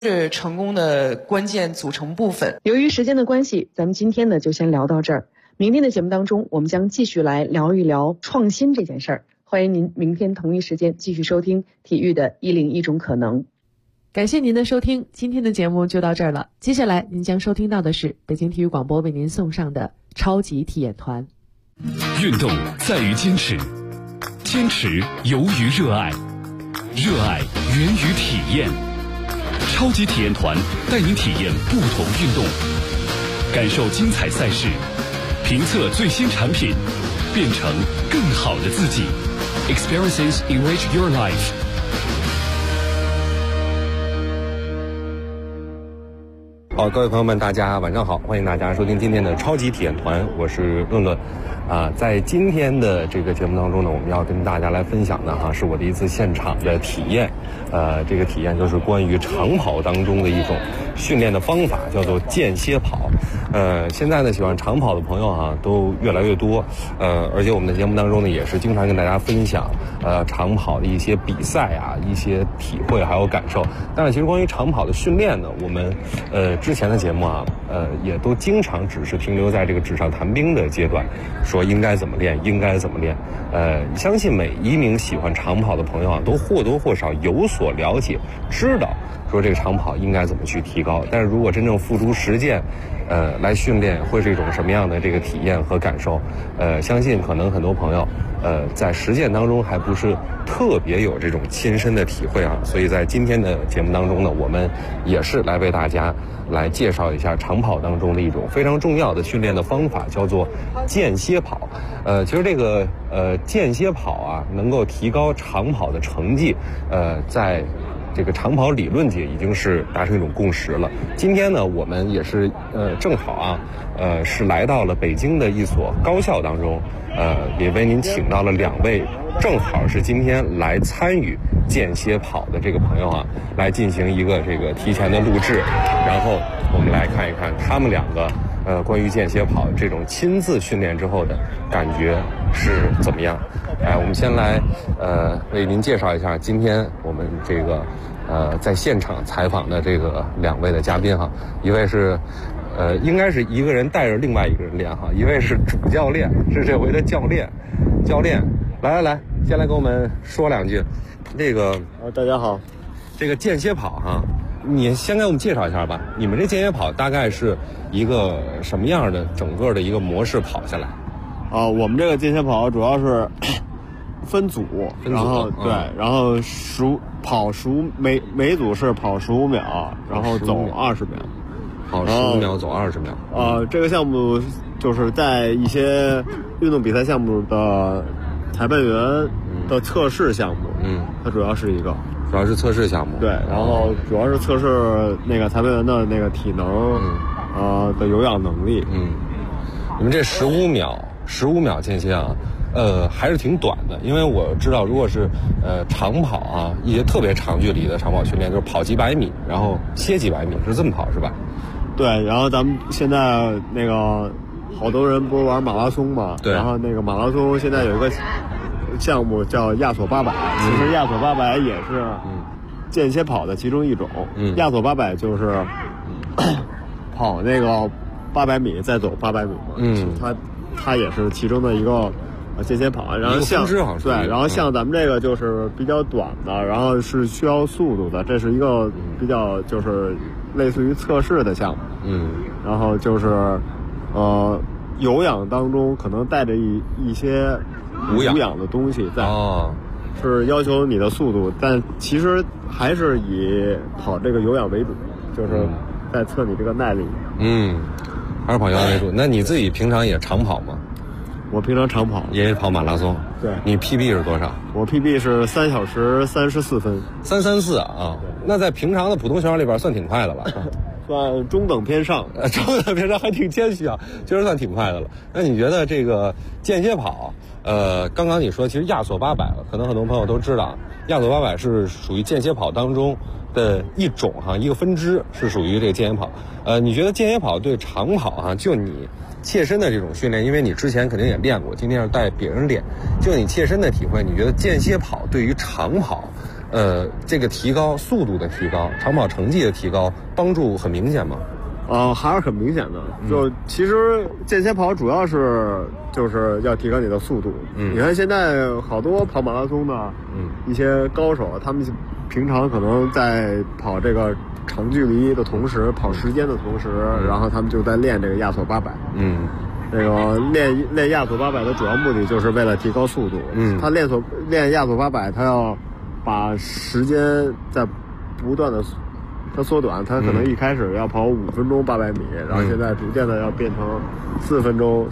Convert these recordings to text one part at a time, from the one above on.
是成功的关键组成部分。 由于时间的关系，咱们今天呢就先聊到这儿。明天的节目当中，我们将继续来聊一聊创新这件事儿。欢迎您明天同一时间继续收听体育的101种可能。 感谢您的收听，今天的节目就到这儿了。接下来您将收听到的是北京体育广播为您送上的超级体验团。 运动在于坚持，坚持由于热爱，热爱源于体验。超级体验团带您体验不同运动，感受精彩赛事，评测最新产品，变成更好的自己。Experiences enrich your life。 好，各位朋友们，大家晚上好，欢迎大家收听今天的超级体验团，我是论论。在今天的这个节目当中呢，我们要跟大家来分享的是我的一次现场的体验。这个体验就是关于长跑当中的一种训练的方法，叫做间歇跑。现在呢，喜欢长跑的朋友都越来越多。而且我们的节目当中呢，也是经常跟大家分享长跑的一些比赛一些体会还有感受。但是其实关于长跑的训练呢，我们之前的节目也都经常只是停留在这个纸上谈兵的阶段，说应该怎么练，应该怎么练。相信每一名喜欢长跑的朋友都或多或少有所了解，知道说这个长跑应该怎么去提高。但是如果真正付诸实践，来训练会是一种什么样的这个体验和感受？相信可能很多朋友在实践当中还不是特别有这种亲身的体会所以在今天的节目当中呢，我们也是来为大家来介绍一下长跑当中的一种非常重要的训练的方法，叫做间歇跑。其实这个间歇跑能够提高长跑的成绩，在这个长跑理论界已经是达成一种共识了。今天呢，我们也是正好是来到了北京的一所高校当中，也为您请到了2位正好是今天来参与间歇跑的这个朋友来进行一个这个提前的录制，然后我们来看一看他们2个关于间歇跑这种亲自训练之后的感觉是怎么样。我们先来为您介绍一下今天我们这个在现场采访的这个2位的嘉宾一位是应该是一个人带着另外一个人练一位是主教练，是这回的教练。来，先来跟我们说2句。这个大家好， 这个间歇跑你先给我们介绍一下吧。你们这间歇跑大概是一个什么样的整个的一个模式跑下来？ 我们这个间歇跑主要是分组，然后对，然后每组是跑15秒，然后走20秒， 跑15秒走20秒。 这个项目就是在一些运动比赛项目的裁判员的测试项目，它主要是测试项目， 对，然后主要是测试那个裁判员的那个体能，的有氧能力。 你们这15秒间歇还是挺短的，因为我知道如果是长跑一些特别长距离的长跑训练，就是跑几百米，然后歇几百米，是这么跑是吧？ 对，然后咱们现在那个好多人不是玩马拉松嘛， 对， 然后那个马拉松现在有一个项目叫亚索800，其实亚索800也是间歇跑的其中一种。亚索800就是跑那个800米再走800米嘛，它也是其中的一个间歇跑。然后对，然后像咱们这个就是比较短的，然后是需要速度的，这是一个比较就是类似于测试的项目。然后就是有氧当中可能带着一些无氧的东西在，是要求你的速度，但其实还是以跑这个有氧为主，就是在测你这个耐力。 还是跑有氧为主。那你自己平常也长跑吗？ 我平常长跑， 也跑马拉松。 对， 你 PB 是多少？ 我 PB 是3小时34分。 334那在平常的普通选手里边算挺快的了。 算中等偏上， 中等偏上还挺谦虚其实算挺快的了。那你觉得这个间歇跑，刚刚你说其实亚索800可能很多朋友都知道，亚索800是属于间歇跑当中的一种一个分支，是属于这个间歇跑。你觉得间歇跑对长跑就你切身的这种训练，因为你之前肯定也练过，今天要带别人练，就你切身的体会，你觉得间歇跑对于长跑这个提高速度的提高，长跑成绩的提高，帮助很明显吗？ 还是很明显的。就其实间歇跑主要是就是要提高你的速度。你看现在好多跑马拉松的，一些高手，他们平常可能在跑这个长距离的同时，跑时间的同时，然后他们就在练这个亚索800。那个练亚索800的主要目的就是为了提高速度。他练亚索800，他要把时间在不断的它缩短，它可能一开始要跑5分钟800米，然后现在逐渐的要变成4分钟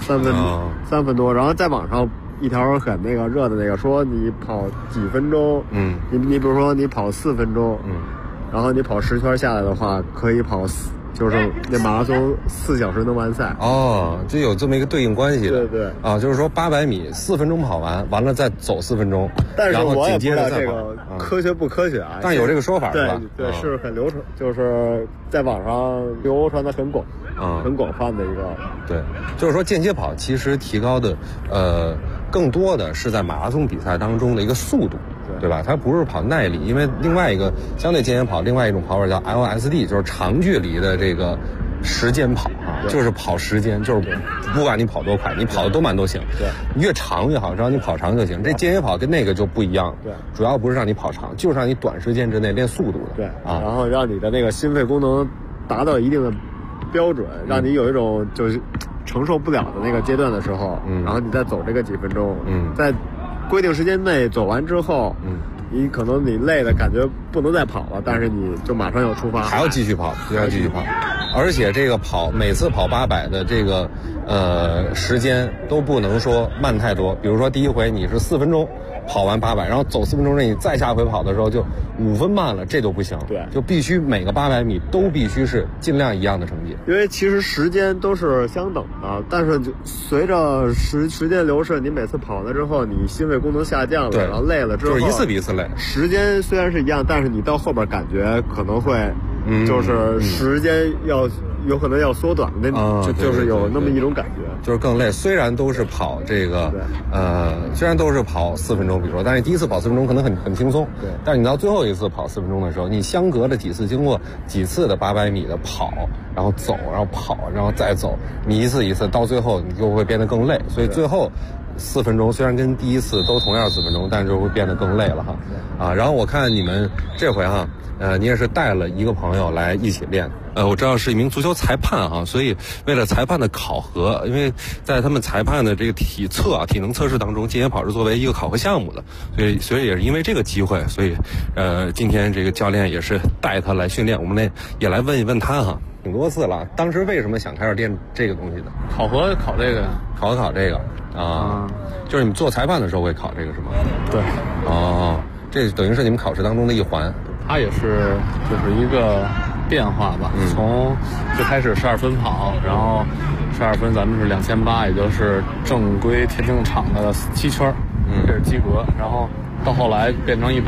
3分多，然后在网上一条很那个热的那个说你跑几分钟，你比如说你跑4分钟，然后你跑10圈下来的话，可以跑就是那马拉松4小时能完赛。 就有这么一个对应关系的。 对就是说800米4分钟跑完了再走4分钟， 但是我也不知道这个科学不科学啊。 但有这个说法是吧？ 对，是很流传，就是在网上流传的很广，很广泛的一个。 对，就是说间歇跑其实提高的更多的是在马拉松比赛当中的一个速度。对吧？它不是跑耐力，因为另外一个相对间歇跑，另外一种跑法叫 LSD， 就是长距离的这个时间跑就是跑时间，就是不管你跑多快，你跑得多慢都行，越长越好，只要你跑长就行。这间歇跑跟那个就不一样，主要不是让你跑长，就是让你短时间之内练速度的， 然后让你的那个心肺功能达到一定的标准，让你有一种就是承受不了的那个阶段的时候，然后你再走这个几分钟，在规定时间内走完之后，你可能你累的感觉不能再跑了，但是你就马上要出发， 还要继续跑，而且这个每次跑800的这个时间都不能说慢太多，比如说第一回你是4分钟跑完800，然后走4分钟内，你再下回跑的时候就5分慢了，这就不行。 对， 就必须每个800米都必须是尽量一样的成绩。 因为其实时间都是相等的，但是随着时间流逝，你每次跑了之后，你心肺功能下降了，然后累了之后， 就是一次比一次累。 时间虽然是一样，但是你到后边感觉可能会，就是时间有可能要缩短的，就是有那么一种感觉， 就是更累。虽然都是跑这个，虽然都是跑4分钟，比如说，但是第一次跑4分钟可能很轻松，但是你到最后一次跑4分钟的时候，你相隔了几次，经过几次的800米的跑，然后走，然后跑，然后再走，你一次一次，到最后你就会变得更累。所以最后4分钟虽然跟第一次都同样4分钟，但是就会变得更累了哈。然后我看你们这回你也是带了一个朋友来一起练。我知道是一名足球裁判所以为了裁判的考核，因为在他们裁判的这个体能测试当中，间歇跑是作为一个考核项目的，所以也是因为这个机会，所以今天这个教练也是带他来训练。我们也来问一问他挺多次了，当时为什么想开始练这个东西的？ 考这个呀？ 考这个就是你们做裁判的时候会考这个是吗？ 对。 这等于是你们考试当中的一环。 它也是就是一个变化吧，从最开始12分跑，然后12分咱们是2800，也就是正规田径场的7圈，这是及格。然后到后来变成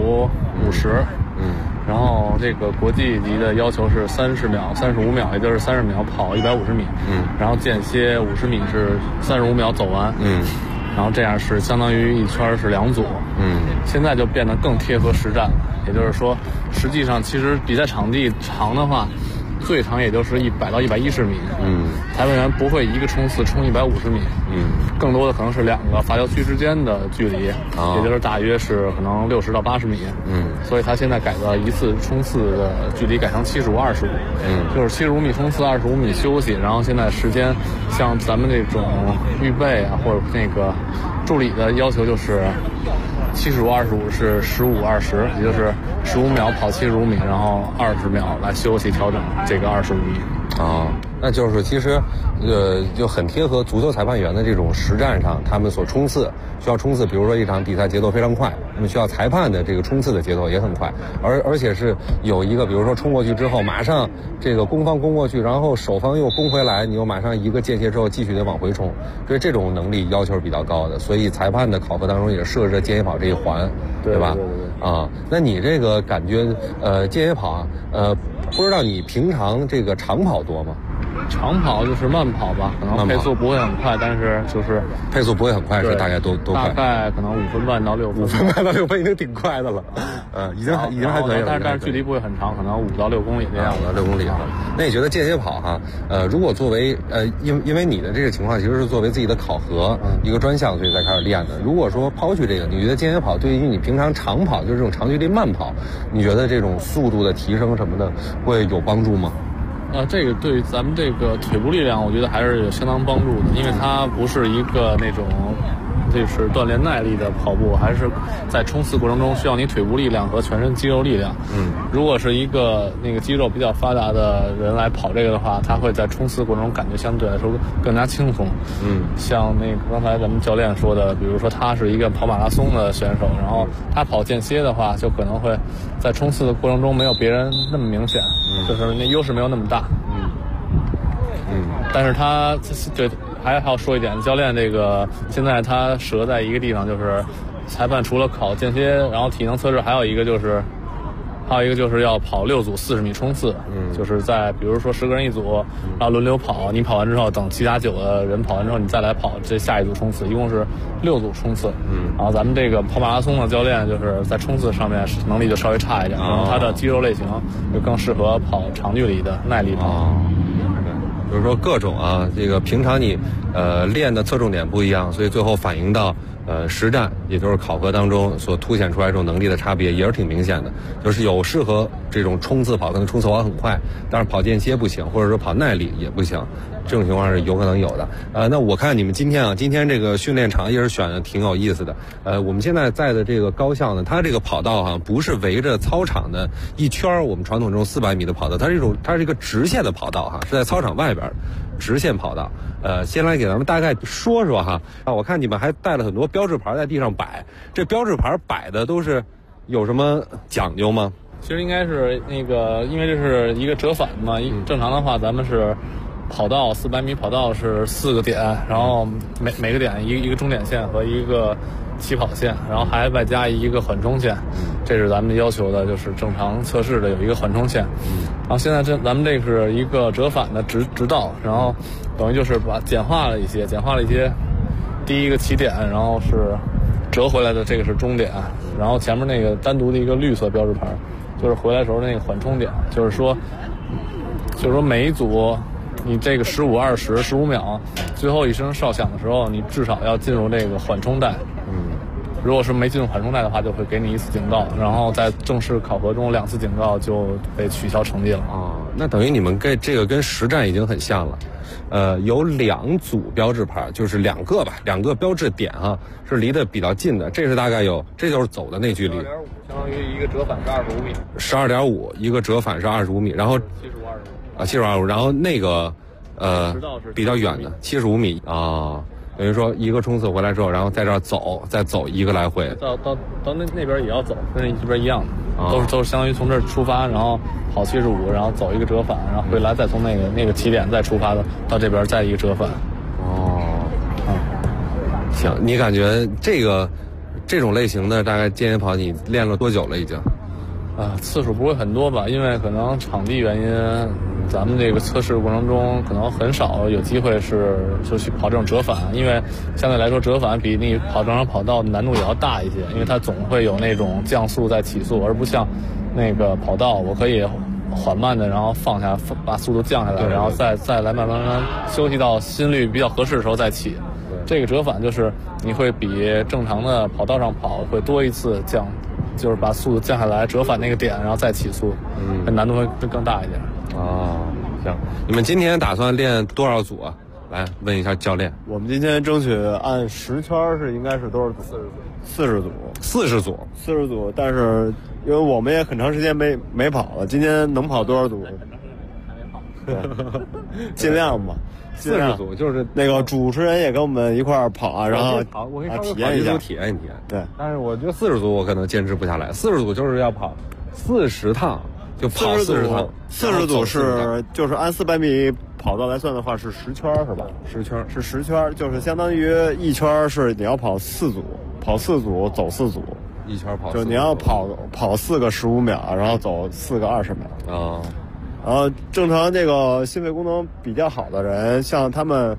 150、50，然后这个国际级的要求是30秒、35秒，也就是30秒跑150米，然后间歇50米是35秒走完，然后这样是相当于一圈是2组，现在就变得更贴合实战了。也就是说，实际上其实比赛场地长的话，最长也就是100到110米，裁判员不会一个冲刺冲150米，更多的可能是2个罚球区之间的距离，也就是大约是可能60到80米，所以他现在改了一次冲刺的距离改成75、25，就是75米冲刺，25米休息，然后现在时间像咱们这种预备或者那个助理的要求就是75、25是15、20，也就是15秒跑75米，然后20秒来休息调整这个25米。 那就是其实就很贴合足球裁判员的这种实战上，他们所需要冲刺，比如说一场比赛节奏非常快，那么需要裁判的这个冲刺的节奏也很快，而且是有一个比如说冲过去之后马上这个攻方攻过去，然后守方又攻回来，你又马上一个间歇之后继续得往回冲，对这种能力要求是比较高的，所以裁判的考核当中也设置了间歇跑这一环，对吧？那你这个感觉间歇跑不知道你平常这个长跑多吗？ 长跑就是慢跑吧，可能配速不会很快，但是就是配速不会很快，是大概多快？ 大概可能5分半到6分。5 分半到6分已经挺快的了，已经还可以了。 但是距离不会很长，可能5到6公里这样。 5到6公里。那你觉得间歇跑哈，如果作为因为你的这个情况其实是作为自己的考核一个专项，所以才开始练的。如果说抛去这个，你觉得间歇跑对于你平常长跑，就是这种长距离慢跑，你觉得这种速度的提升什么的会有帮助吗？ 这个对于咱们这个腿部力量，我觉得还是有相当帮助的，因为它不是一个那种就是锻炼耐力的跑步，还是在冲刺过程中需要你腿部力量和全身肌肉力量。如果是一个那个肌肉比较发达的人来跑这个的话，他会在冲刺过程中感觉相对来说更加轻松。像那个刚才咱们教练说的，比如说他是一个跑马拉松的选手，然后他跑间歇的话，就可能会在冲刺的过程中没有别人那么明显，就是那优势没有那么大。但是他对还要说一点，教练这个现在他折在一个地方，就是裁判除了考间歇，然后体能测试，还有一个就是要跑6组40米冲刺，就是在比如说10个人一组，然后轮流跑，你跑完之后等7、8、9个人跑完之后，你再来跑这下一组冲刺，一共是6组冲刺。然后咱们这个跑马拉松的教练就是在冲刺上面能力就稍微差一点，然后他的肌肉类型就更适合跑长距离的耐力跑。 就是说各种这个平常你练的侧重点不一样，所以最后反映到实战，也就是考核当中所凸显出来这种能力的差别也是挺明显的。就是有适合这种冲刺跑，可能冲刺跑很快，但是跑间歇不行，或者说跑耐力也不行，这种情况是有可能有的。那我看你们今天这个训练场也是选的挺有意思的。我们现在在的这个高校呢，它这个跑道不是围着操场的一圈我们传统这种400米的跑道，它是一个直线的跑道是在操场外边直线跑道。先来给咱们大概说说我看你们还带了很多标志牌在地上摆，这标志牌摆的都是有什么讲究吗？ 其实应该是那个，因为这是一个折返嘛，正常的话咱们是跑道400米跑道是4个点，然后每个点一个终点线和一个起跑线，然后还外加一个缓冲线，这是咱们要求的，就是正常测试的有一个缓冲线。然后现在咱们这是一个折返的直道，然后等于就是简化了一些，第一个起点，然后是折回来的，这个是终点，然后前面那个单独的一个绿色标志牌，就是回来时候那个缓冲点，就是说每一组你这个15、20、15秒，最后一声哨响的时候，你至少要进入这个缓冲带。如果是没进入缓冲带的话，就会给你1次警告，然后在正式考核中2次警告就被取消成绩了。 那等于你们这个跟实战已经很像了。有2组标志牌，就是2个标志点是离得比较近的，这是大概这就是走的那距离。 12.5相当于一个折返是25米。 12.5一个折返是25米，然后75.25，然后那个比较远的75米等于说一个冲刺回来之后，然后在这儿再走一个来回， 到那边也要走，跟这边一样的，都是相当于从这儿出发，然后跑75，然后走一个折返，然后回来再从那个起点再出发的到这边再一个折返。 行，你感觉这种类型的大概间歇跑你练了多久了已经？ 次数不会很多吧，因为可能场地原因，咱们这个测试过程中可能很少有机会就去跑这种折返，因为相对来说折返比你跑正常跑道难度也要大一些，因为它总会有那种降速再起速，而不像那个跑道我可以缓慢的然后放下，把速度降下来，然后再来慢慢休息到心率比较合适的时候再起。这个折返就是你会比正常的跑道上跑会多一次就是把速度降下来，折返那个点，然后再起速，难度会更大一点。 行，你们今天打算练多少组啊？来问一下教练。 我们今天争取按10圈应该是多少组？40组，但是因为我们也很长时间没跑了，今天能跑多少组？尽量吧。 40组就是那个主持人也跟我们一块儿跑然后我可以体验一下。 对，但是我觉得40组我可能坚持不下来，40组就是要跑40趟，就跑40趟。 40组就是按400米跑道来算的话是10圈是吧？10圈是10圈，就是相当于一圈是你要跑4组，跑4组走4组， 一圈跑4组， 就你要跑4个15秒，然后走4个20秒。 正常这个心肺功能比较好的人，像他们，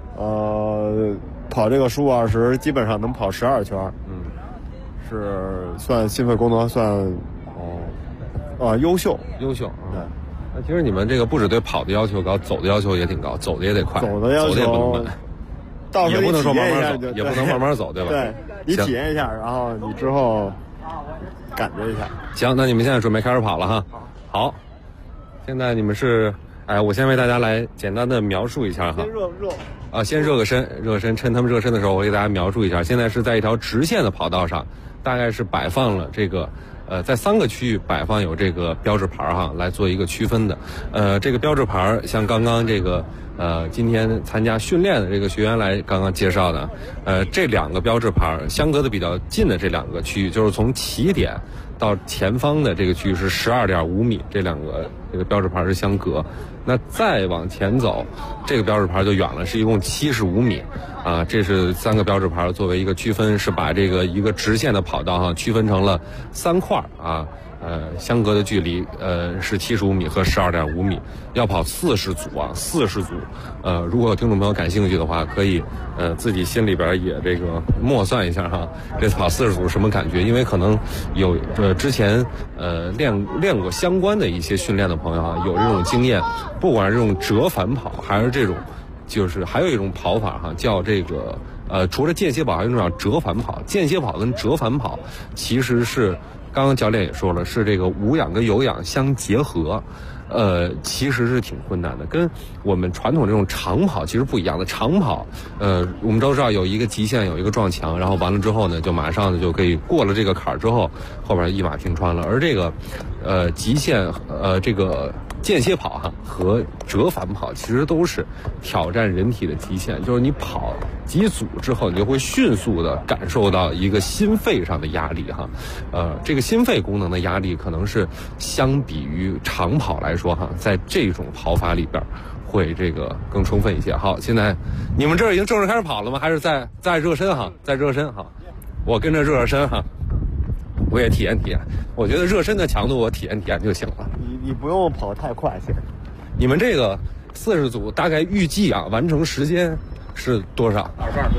跑这个15-20，基本上能跑12圈，是算心肺功能算，优秀。 对。那其实你们这个不止对跑的要求高，走的要求也挺高，走的也得快， 走的要求也不能慢， 到时候也不能说慢慢走， 也不能慢慢走，对吧？ 对，你体验一下，然后你之后感觉一下。 行，那你们现在准备开始跑了哈。好，现在你们是，我先为大家来简单的描述一下哈。先热个身，趁他们热身的时候，我给大家描述一下。现在是在一条直线的跑道上，大概是摆放了这个。在3个区域摆放有这个标志牌哈，来做一个区分的。这个标志牌像刚刚这个今天参加训练的这个学员来刚刚介绍的，这2个标志牌相隔的比较近的这2个区域，就是从起点到前方的这个区域是12.5米，这2个这个标志牌是相隔。那再往前走，这个标志牌就远了，是一共75米。这是3个标志牌作为一个区分，是把这个一个直线的跑道哈区分成了3块相隔的距离是75米和12.5米，要跑40组40组。如果有听众朋友感兴趣的话，可以自己心里边也这个默算一下哈，这次跑40组什么感觉？因为可能有之前练过相关的一些训练的朋友有这种经验，不管是这种折返跑还是这种。就是还有一种跑法哈，叫这个除了间歇跑，还有一种叫折返跑。间歇跑跟折返跑其实是刚刚教练也说了，是这个无氧跟有氧相结合。其实是挺困难的，跟我们传统这种长跑其实不一样的。长跑，我们都知道有一个极限，有一个撞墙，然后完了之后呢，就马上就可以过了这个坎儿之后，后边一马平川了。而这个，极限，这个间歇跑和折返跑其实都是挑战人体的极限，就是你跑几组之后，你就会迅速的感受到一个心肺上的压力哈。这个心肺功能的压力可能是相比于长跑来说在这种跑法里边会这个更充分一些。好，现在你们这儿已经正式开始跑了吗？还是在热身哈？在热身哈，我跟着热身哈，我也体验体验。我觉得热身的强度我体验体验就行了。 你不用跑太快，先。 你们这个40组大概预计完成时间是多少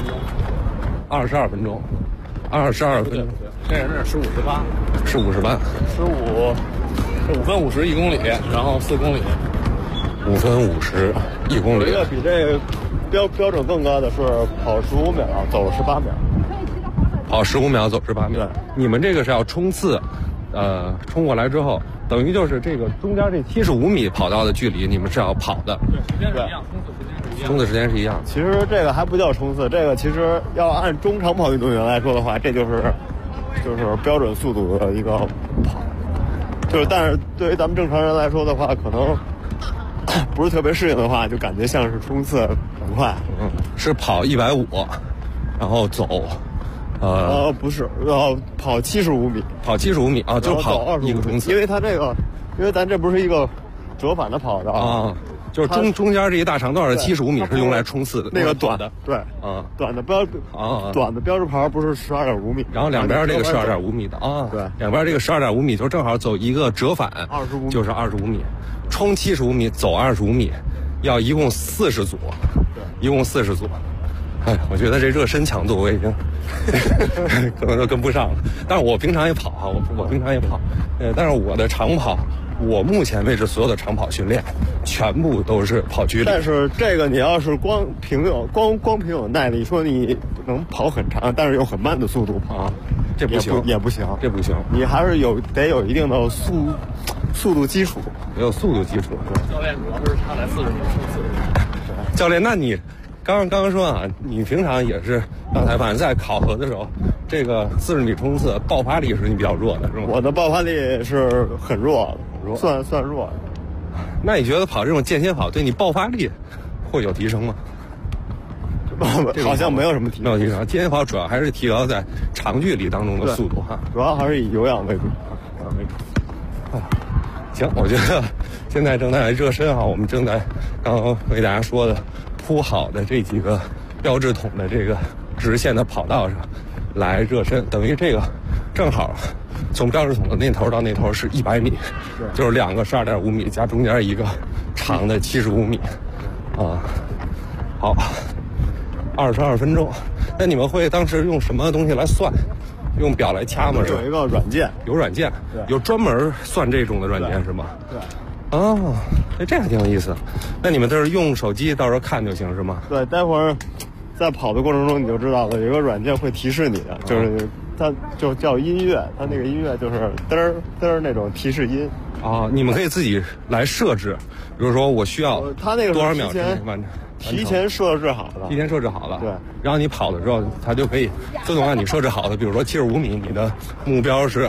？22分钟。22分钟。 这人是15:18。 是58。 5分50 1公里，然后4公里。 5分50 1公里。 这个比这个标准更高的是跑15秒，走18秒。 跑15秒，走18秒。 对， 你们这个是要冲刺，冲过来之后，等于就是这个中间这75米跑道的距离，你们是要跑的。 对，时间是一样， 冲刺时间是一样。 其实这个还不叫冲刺，这个其实要按中长跑运动员来说的话，这就是标准速度的一个跑。但是对于咱们正常人来说的话，可能不是特别适应的话，就感觉像是冲刺很快。 是跑150，然后走。 不是，跑75米。 跑75米啊，就跑一个冲刺。 因为咱这不是一个折返的跑道就是中间这一大长段的75米是用来冲刺的， 那个短的，对，短的标志牌不是12.5米， 然后两边这个12.5米的对， 两边这个12.5米就正好走一个折返 25米， 就是25米，冲75米，走25米，要一共40组，一共40组。我觉得这热身强度我已经可能都跟不上了，但是我平常也跑我平常也跑，但是我的长跑。我目前为止所有的长跑训练，全部都是跑距离。 但是这个你要是光凭有耐力，说你能跑很长，但是用很慢的速度跑， 这不行， 也不行， 这不行。 你还是得有一定的速度基础， 没有速度基础。 教练主要是他来40米冲刺。 教练，那你刚刚说你平常也是当裁判，在考核的时候，这个40米冲刺爆发力是你比较弱的，是吗？ 我的爆发力是很弱的。算弱的。 那你觉得跑这种间歇跑对你爆发力会有提升吗？ 好像没有什么提升。 没有提升。间歇跑主要还是提高在长距离当中的速度主要还是以有氧为主。 行，我觉得现在正在热身我们正在刚刚为大家说的铺好的这几个标志筒的这个直线的跑道上来热身，等于这个正好从标志筒的那头到那头是100米，就是2个12.5米加中间一个长的75米，啊，好，22分钟。那你们会当时用什么东西来算？用表来掐吗？ 有一个软件， 有软件，有专门算这种的软件是吗？ 对。 哦，这还挺有意思。那你们都是用手机到时候看就行是吗？ 对，待会儿在跑的过程中你就知道了，有一个软件会提示你的，就是它就叫音乐，它那个音乐就是嘚儿嘚儿那种提示音。 哦，你们可以自己来设置，比如说我需要它那个多少秒之内完成。 提前设置好了， 提前设置好了， 对。 然后你跑的时候，它就可以自动让你设置好的，比如说75米，你的目标是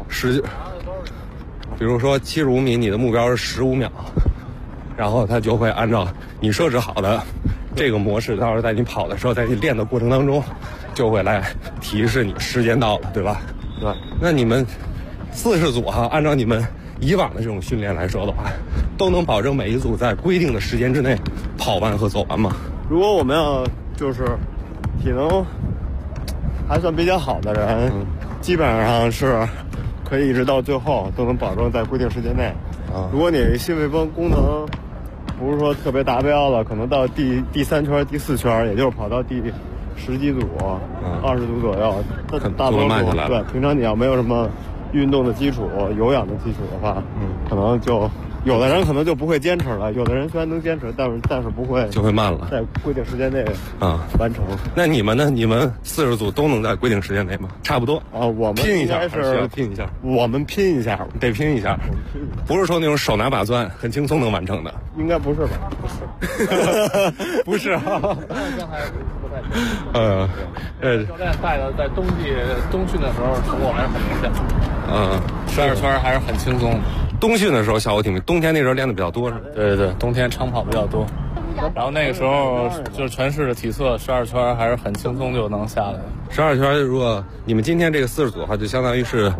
比如说75米，你的目标是15秒，然后它就会按照你设置好的这个模式，到时候在你跑的时候，在你练的过程当中，就会来提示你时间到了，对吧？ 对。 那你们40组哈，按照你们以往的这种训练来说的话，都能保证每一组在规定的时间之内跑完和走完吗？ 如果我们要就是体能还算比较好的人，基本上是可以一直到最后都能保证在规定时间内。如果你心肺功能不是说特别达标了，可能到第3圈、第4圈，也就是跑到第10几组、20组左右，大多数对。平常你要没有什么运动的基础、有氧的基础的话，可能就有的人可能就不会坚持了，有的人虽然能坚持，但是不会， 就会慢了， 在规定时间内完成。 那你们呢？你们40组都能在规定时间内吗？差不多啊， 我们拼一下， 是拼一下， 我们拼一下， 得拼一下，不是说那种手拿把钻很轻松能完成的， 应该不是吧？ 不是啊， 教练带的在冬训的时候成果还是很明显，12圈还是很轻松的。 冬训的时候效果挺明，冬天那时候练的比较多是吧？ 对，冬天长跑比较多，然后那个时候就是全市的体测12圈还是很轻松就能下来。 12圈，如果你们今天这个40组的话，就相当于是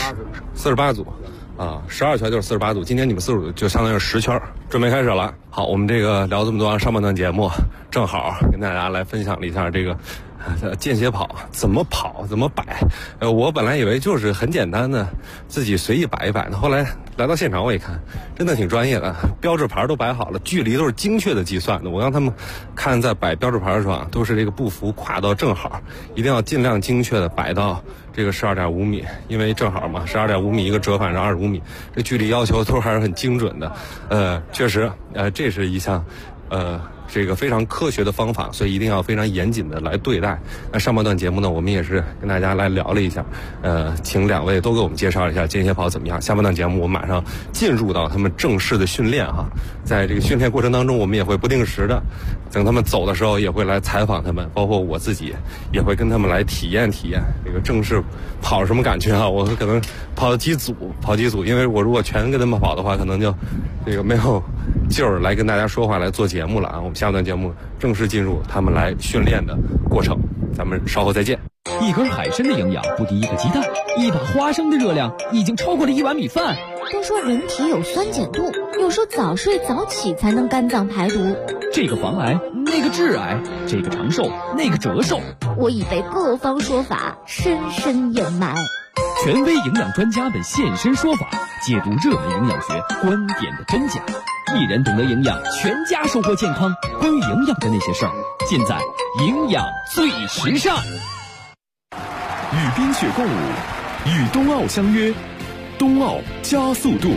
48组啊，12圈就是48组。今天你们40组就相当于是10圈，准备开始了。好，我们这个聊这么多，上半段节目正好跟大家来分享了一下这个间歇跑怎么跑怎么摆。我本来以为就是很简单的自己随意摆一摆呢，后来来到现场我一看，真的挺专业的，标志牌都摆好了，距离都是精确的计算的。我让他们看在摆标志牌的时候都是这个步幅跨到正好，一定要尽量精确的摆到这个12.5米，因为正好嘛，12.5米一个折返是25米，这距离要求都还是很精准的。确实，这是一项这个非常科学的方法，所以一定要非常严谨的来对待。那上半段节目呢，我们也是跟大家来聊了一下，请2位都给我们介绍一下间歇跑怎么样。下半段节目我们马上进入到他们正式的训练哈，在这个训练过程当中，我们也会不定时的，等他们走的时候也会来采访他们，包括我自己也会跟他们来体验这个正式跑什么感觉啊。我可能跑几组，因为我如果全跟他们跑的话，可能就这个没有劲儿来跟大家说话来做节目了啊。我们下段节目正式进入他们来训练的过程，咱们稍后再见。 一根海参的营养不敌一个鸡蛋，一把花生的热量已经超过了1碗米饭。 都说人体有酸碱度，有时候早睡早起才能肝脏排毒。 这个防癌，那个致癌，这个长寿，那个折寿。 我已被各方说法深深掩埋。 权威营养专家们现身说法，解读热门营养学观点的真假。一人懂得营养，全家收获健康。关于营养的那些事儿，尽在营养最时尚。 与冰雪共舞，与冬奥相约，冬奥加速度。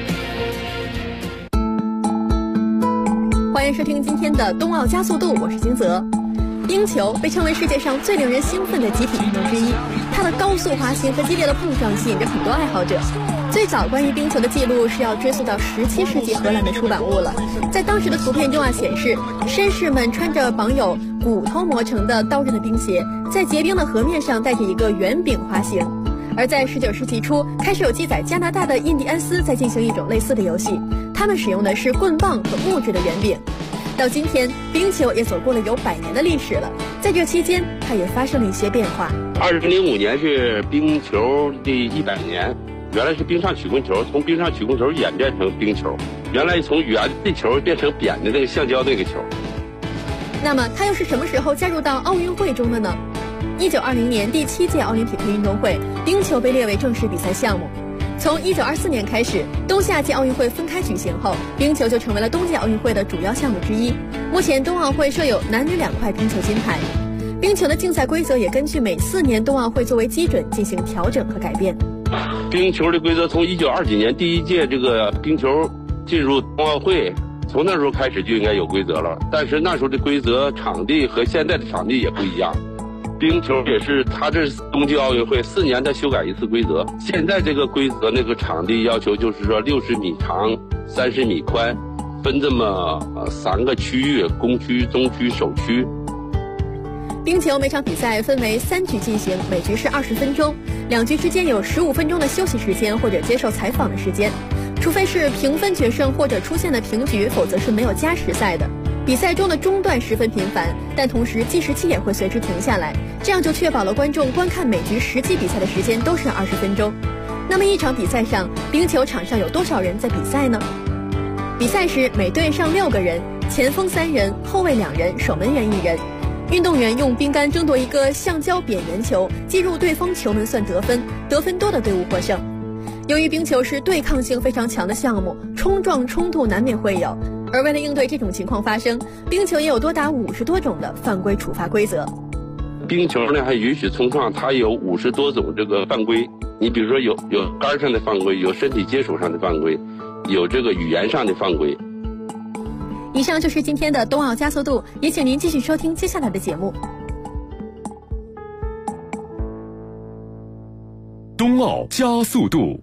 欢迎收听今天的冬奥加速度，我是金泽。冰球被称为世界上最令人兴奋的集体运动之一，它的高速滑行和激烈的碰撞吸引着很多爱好者。最早关于冰球的记录是要追溯到17世纪荷兰的出版物了。在当时的图片中显示绅士们穿着绑有骨头磨成的刀刃的冰鞋，在结冰的河面上带着一个圆饼滑行。而在19世纪初，开始有记载加拿大的印第安斯在进行一种类似的游戏，他们使用的是棍棒和木质的圆饼。到今天，冰球也走过了有100年的历史了。在这期间，它也发生了一些变化。 2005年是冰球的100年，原来是冰上曲棍球，从冰上曲棍球演变成冰球，原来从圆的球变成扁的那个橡胶那个球。 那么它又是什么时候加入到奥运会中的呢？ 1920年第7届奥林匹克运动会，冰球被列为正式比赛项目。从1924年开始，冬夏季奥运会分开举行后，冰球就成为了冬季奥运会的主要项目之一。目前冬奥会设有男女2块冰球金牌。冰球的竞赛规则也根据每4年冬奥会作为基准进行调整和改变。 冰球的规则从1920几年第1届这个冰球进入冬奥会，从那时候开始就应该有规则了。但是那时候的规则场地和现在的场地也不一样。冰球也是，它这是冬季奥运会4年它修改一次规则。现在这个规则那个场地要求就是说60米长，30米宽，分这么3个区域：攻区、中区、守区。 冰球每场比赛分为3局进行，每局是20分钟，2局之间有15分钟的休息时间或者接受采访的时间。除非是平分决胜或者出现的平局，否则是没有加时赛的。比赛中的中断十分频繁，但同时计时器也会随之停下来，这样就确保了观众观看每局实际比赛的时间都是20分钟。那么一场比赛上，冰球场上有多少人在比赛呢？比赛时每队上6个人，前锋3人，后卫2人，守门员1人。运动员用冰杆争夺一个橡胶扁圆球，击入对方球门算得分，得分多的队伍获胜。由于冰球是对抗性非常强的项目，冲撞冲突难免会有，而为了应对这种情况发生，冰球也有多达50多种的犯规处罚规则。 冰球呢还允许冲撞，它有50多种这个犯规。你比如说有杆上的犯规，有身体接触上的犯规，有这个语言上的犯规。 以上就是今天的冬奥加速度，也请您继续收听接下来的节目。 冬奥加速度。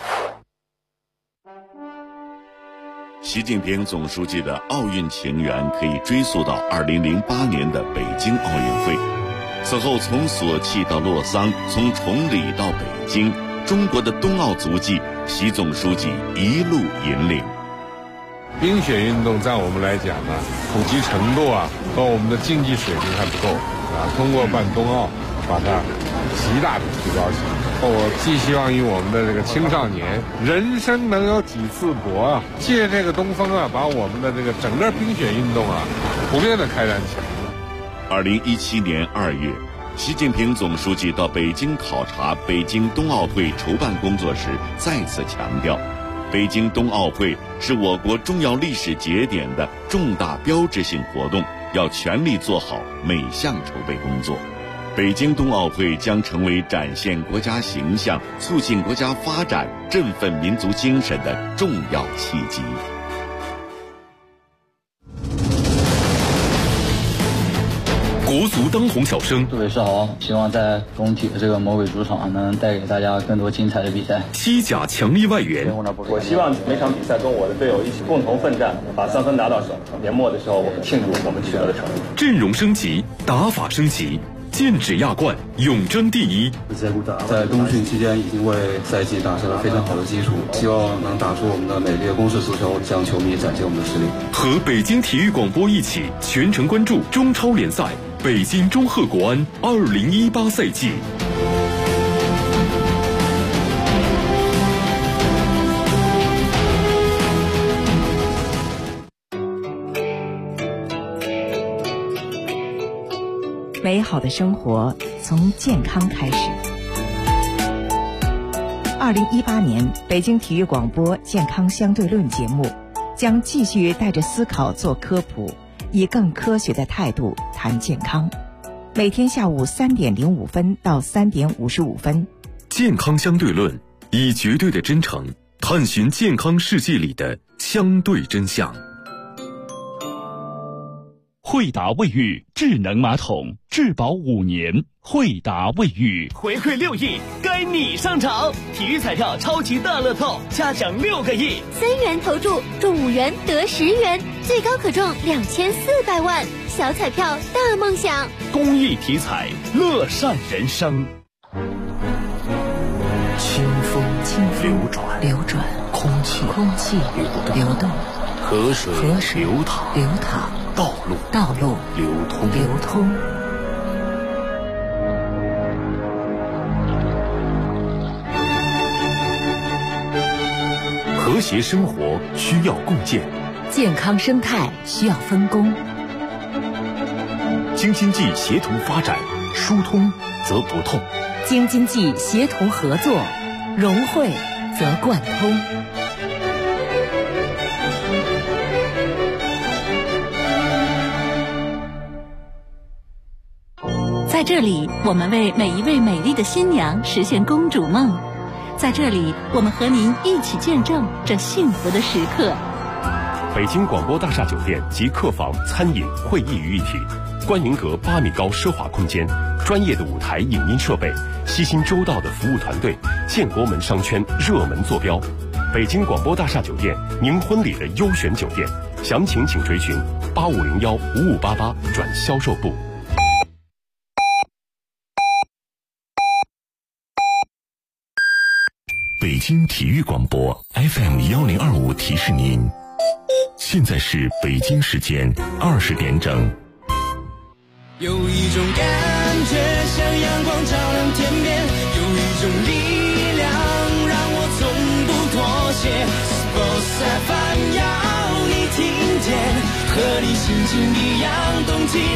习近平总书记的奥运情缘可以追溯到2008年的北京奥运会。此后从索契到洛桑，从崇礼到北京，中国的冬奥足迹，习总书记一路引领。 冰雪运动在我们来讲呢，普及程度和我们的竞技水平还不够通过办冬奥，把它极大的提高起来。我寄希望于我们的这个青少年，人生能有几次搏借这个东风把我们的这个整个冰雪运动普遍的开展起来。 2017年2月，习近平总书记到北京考察北京冬奥会筹办工作时，再次强调，北京冬奥会是我国重要历史节点的重大标志性活动，要全力做好每项筹备工作。北京冬奥会将成为展现国家形象、促进国家发展、振奋民族精神的重要契机。 国足当红小生， 杜伟世豪，希望在工体的这个魔鬼主场能带给大家更多精彩的比赛。 西甲强力外援， 我希望每场比赛跟我的队友一起共同奋战，把3分拿到手。年末的时候，我们庆祝我们取得的成绩。 阵容升级，打法升级，剑指亚冠，永争第一。 在冬训期间已经为赛季打下了非常好的基础，希望能打出我们的美丽的攻势足球，向球迷展现我们的实力。 和北京体育广播一起全程关注中超联赛北京中赫国安2018赛季。 美好的生活从健康开始。2018年北京体育广播健康相对论节目将继续带着思考做科普，以更科学的态度谈健康。每天下午3点05分到3点55分。 健康相对论，以绝对的真诚探寻健康世界里的相对真相。 惠达卫浴智能马桶，质保5年。惠达卫浴回馈6亿，该你上场！体育彩票超级大乐透，嘉奖6个亿 ，3元投注中5元得10元，最高可中2400万。小彩票大梦想， 公益体彩，乐善人生。 清风流转，空气流动，河水流淌，道路流通。 和谐生活需要共建， 健康生态需要分工。 京津冀协同发展， 疏通则不痛。 京津冀协同合作，融汇则贯通。 在这里，我们为每一位美丽的新娘实现公主梦。在这里，我们和您一起见证这幸福的时刻。 北京广播大厦酒店集客房、餐饮、会议于一体，观云阁8米高奢华空间，专业的舞台影音设备，悉心周到的服务团队，建国门商圈热门坐标。北京广播大厦酒店，您婚礼的优选酒店，详情请垂询8501-5588转销售部。 北京体育广播 FM1025提示您，现在是北京时间20点整。 有一种感觉像阳光照亮天边，有一种力量让我从不妥协。Sports FM 要你听见，和你心情一样动起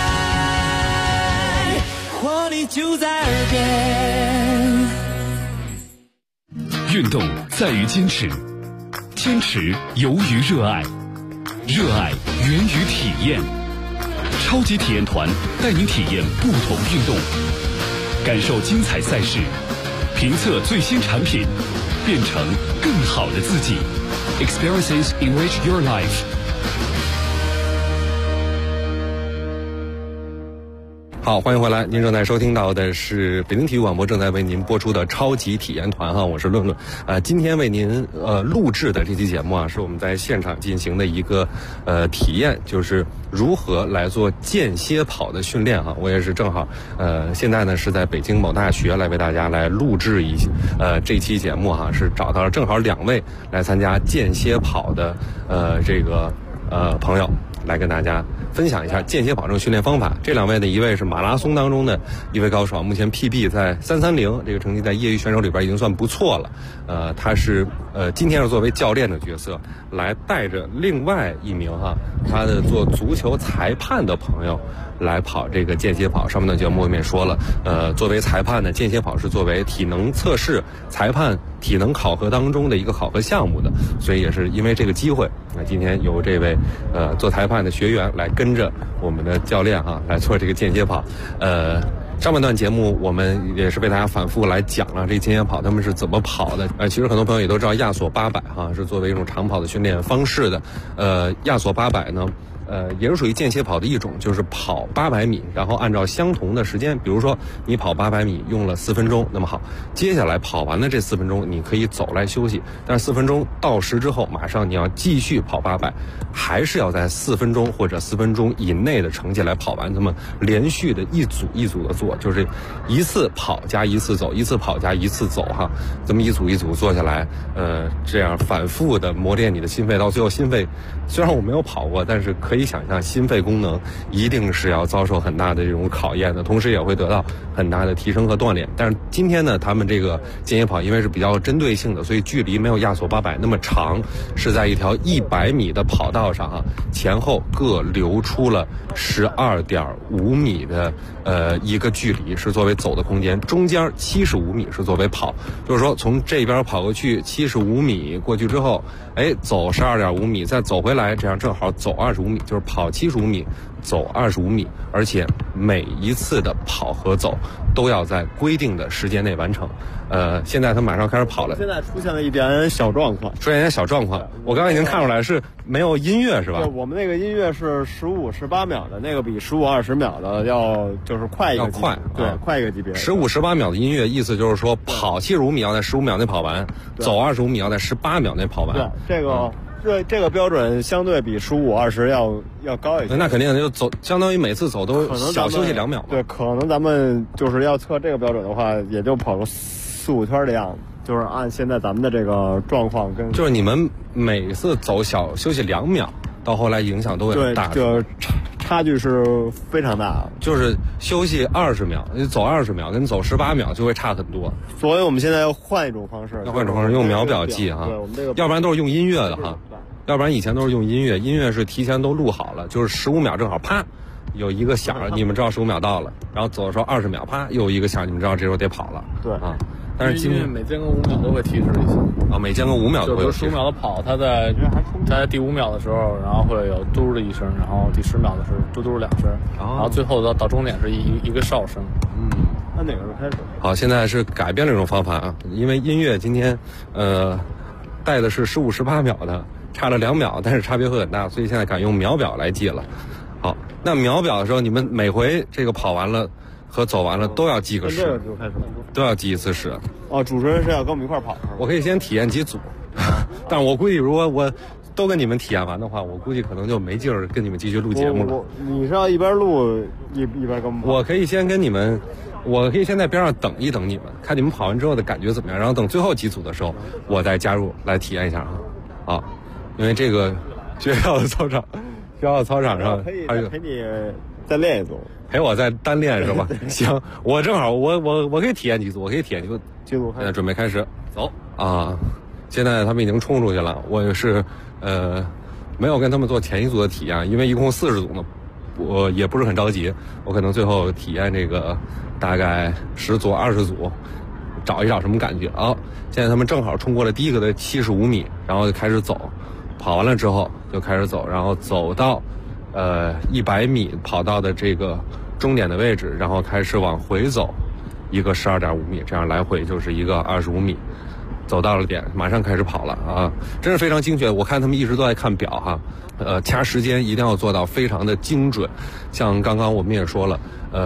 来，活力就在耳边。 运动在于坚持，坚持由于热爱，热爱源于体验。超级体验团带您体验不同运动，感受精彩赛事，评测最新产品，变成更好的自己。Experiences enrich your life。 好，欢迎回来！您正在收听到的是北京体育广播正在为您播出的超级体验团哈，我是论论。今天为您录制的这期节目啊，是我们在现场进行的一个体验，就是如何来做间歇跑的训练哈。我也是正好现在呢是在北京某大学来为大家来录制这期节目哈，是找到了正好2位来参加间歇跑的朋友。来跟大家分享一下间歇跑这种训练方法。这2位呢，一位是马拉松当中的一位高手，目前 PB 在330，这个成绩在业余选手里边已经算不错了。他是今天是作为教练的角色，来带着另外一名他的做足球裁判的朋友来跑这个间歇跑。上面的节目里面说了，作为裁判呢，间歇跑是作为体能测试、裁判体能考核当中的一个考核项目的，所以也是因为这个机会，今天由这位做裁判的学员来跟着我们的教练来做这个间歇跑。上半段节目我们也是为大家反复来讲了这间歇跑他们是怎么跑的。其实很多朋友也都知道亚索800是作为一种长跑的训练方式的。亚索800呢也是属于间歇跑的一种，就是跑800米，然后按照相同的时间，比如说你跑800米用了4分钟，那么好，接下来跑完了这4分钟，你可以走来休息，但是4分钟到时之后，马上你要继续跑800，还是要在4分钟或者4分钟以内的成绩来跑完，这么连续的一组一组的做，就是一次跑加一次走，一次跑加一次走哈，这么一组一组做下来，这样反复的磨练你的心肺，到最后心肺虽然我没有跑过，但是可以想象心肺功能一定是要遭受很大的这种考验的，同时也会得到很大的提升和锻炼。但是今天呢，他们这个间歇跑因为是比较针对性的，所以距离没有亚索800那么长，是在一条100米的跑道上前后各留出了12.5米的一个距离是作为走的空间，中间75米是作为跑，就是说从这边跑过去75米过去之后，走12.5米再走回来，这样正好走25米，就是跑75米走25米，而且每一次的跑和走都要在规定的时间内完成。现在他马上开始跑了， 现在出现了一点小状况， 我刚刚已经看出来是没有音乐是吧？ 对，我们那个音乐是15、18秒的，那个比15、20秒的就是快一个级别，对，快一个级别。 15、18秒的音乐，意思就是说跑75米要在15秒内跑完，走25米要在18秒内跑完。 对，这个标准相对比15、20要高一些。 那肯定就走，相当于每次走都小休息2秒。 对，可能咱们就是要测这个标准的话，也就跑个4、5圈的样子。就是按现在咱们的这个状况跟， 就是你们每次走小休息2秒，到后来影响都有大， 对，就差距是非常大。 就是休息20秒，你走20秒跟走18秒就会差很多。 所以我们现在要换一种方式， 用秒表记哈， 对，我们这个， 要不然都是用音乐的哈，要不然以前都是用音乐，音乐是提前都录好了，就是15秒正好啪有一个响，你们知道15秒到了，然后走的时候20秒，啪又有一个响，你们知道这时候得跑了。 对啊，但是今天每间隔5秒都会提示一下啊，每间隔5秒都会有提示。 就比如15秒的跑，它在第5秒的时候，然后会有嘟的一声，然后第10秒的是嘟嘟2声，然后最后到终点是一个哨声。 那哪个时候开始？ 好，现在是改变了这种方法啊，因为音乐今天带的是15、18秒的，差了2秒，但是差别会很大，所以现在改用秒表来记了。好，那秒表的时候，你们每回这个跑完了和走完了都要记个时， 这个就开始了， 都要记一次时。 哦，主持人是要跟我们一块跑， 我可以先体验几组，但是我估计如果我都跟你们体验完的话，我估计可能就没劲儿跟你们继续录节目了。 你是要一边录一边跟我们跑？ 我可以先跟你们，我可以先在边上等一等你们，看你们跑完之后的感觉怎么样，然后等最后几组的时候，我再加入来体验一下啊。好，因为这个学校的操场上可以陪你再练一组， 陪我再单练是吧？行，我正好我可以体验几组，我可以体验几组。现在准备开始走啊！现在他们已经冲出去了，我也是没有跟他们做前一组的体验，因为一共40组呢，我也不是很着急，我可能最后体验这个大概10组20组，找一找什么感觉啊！现在他们正好冲过了第一个的75米，然后就开始走，跑完了之后就开始走，然后走到100米跑道的这个终点的位置，然后开始往回走一个12.5米，这样来回就是一个25米。走到了点，马上开始跑了啊！真是非常精确。我看他们一直都在看表哈，掐时间一定要做到非常的精准。像刚刚我们也说了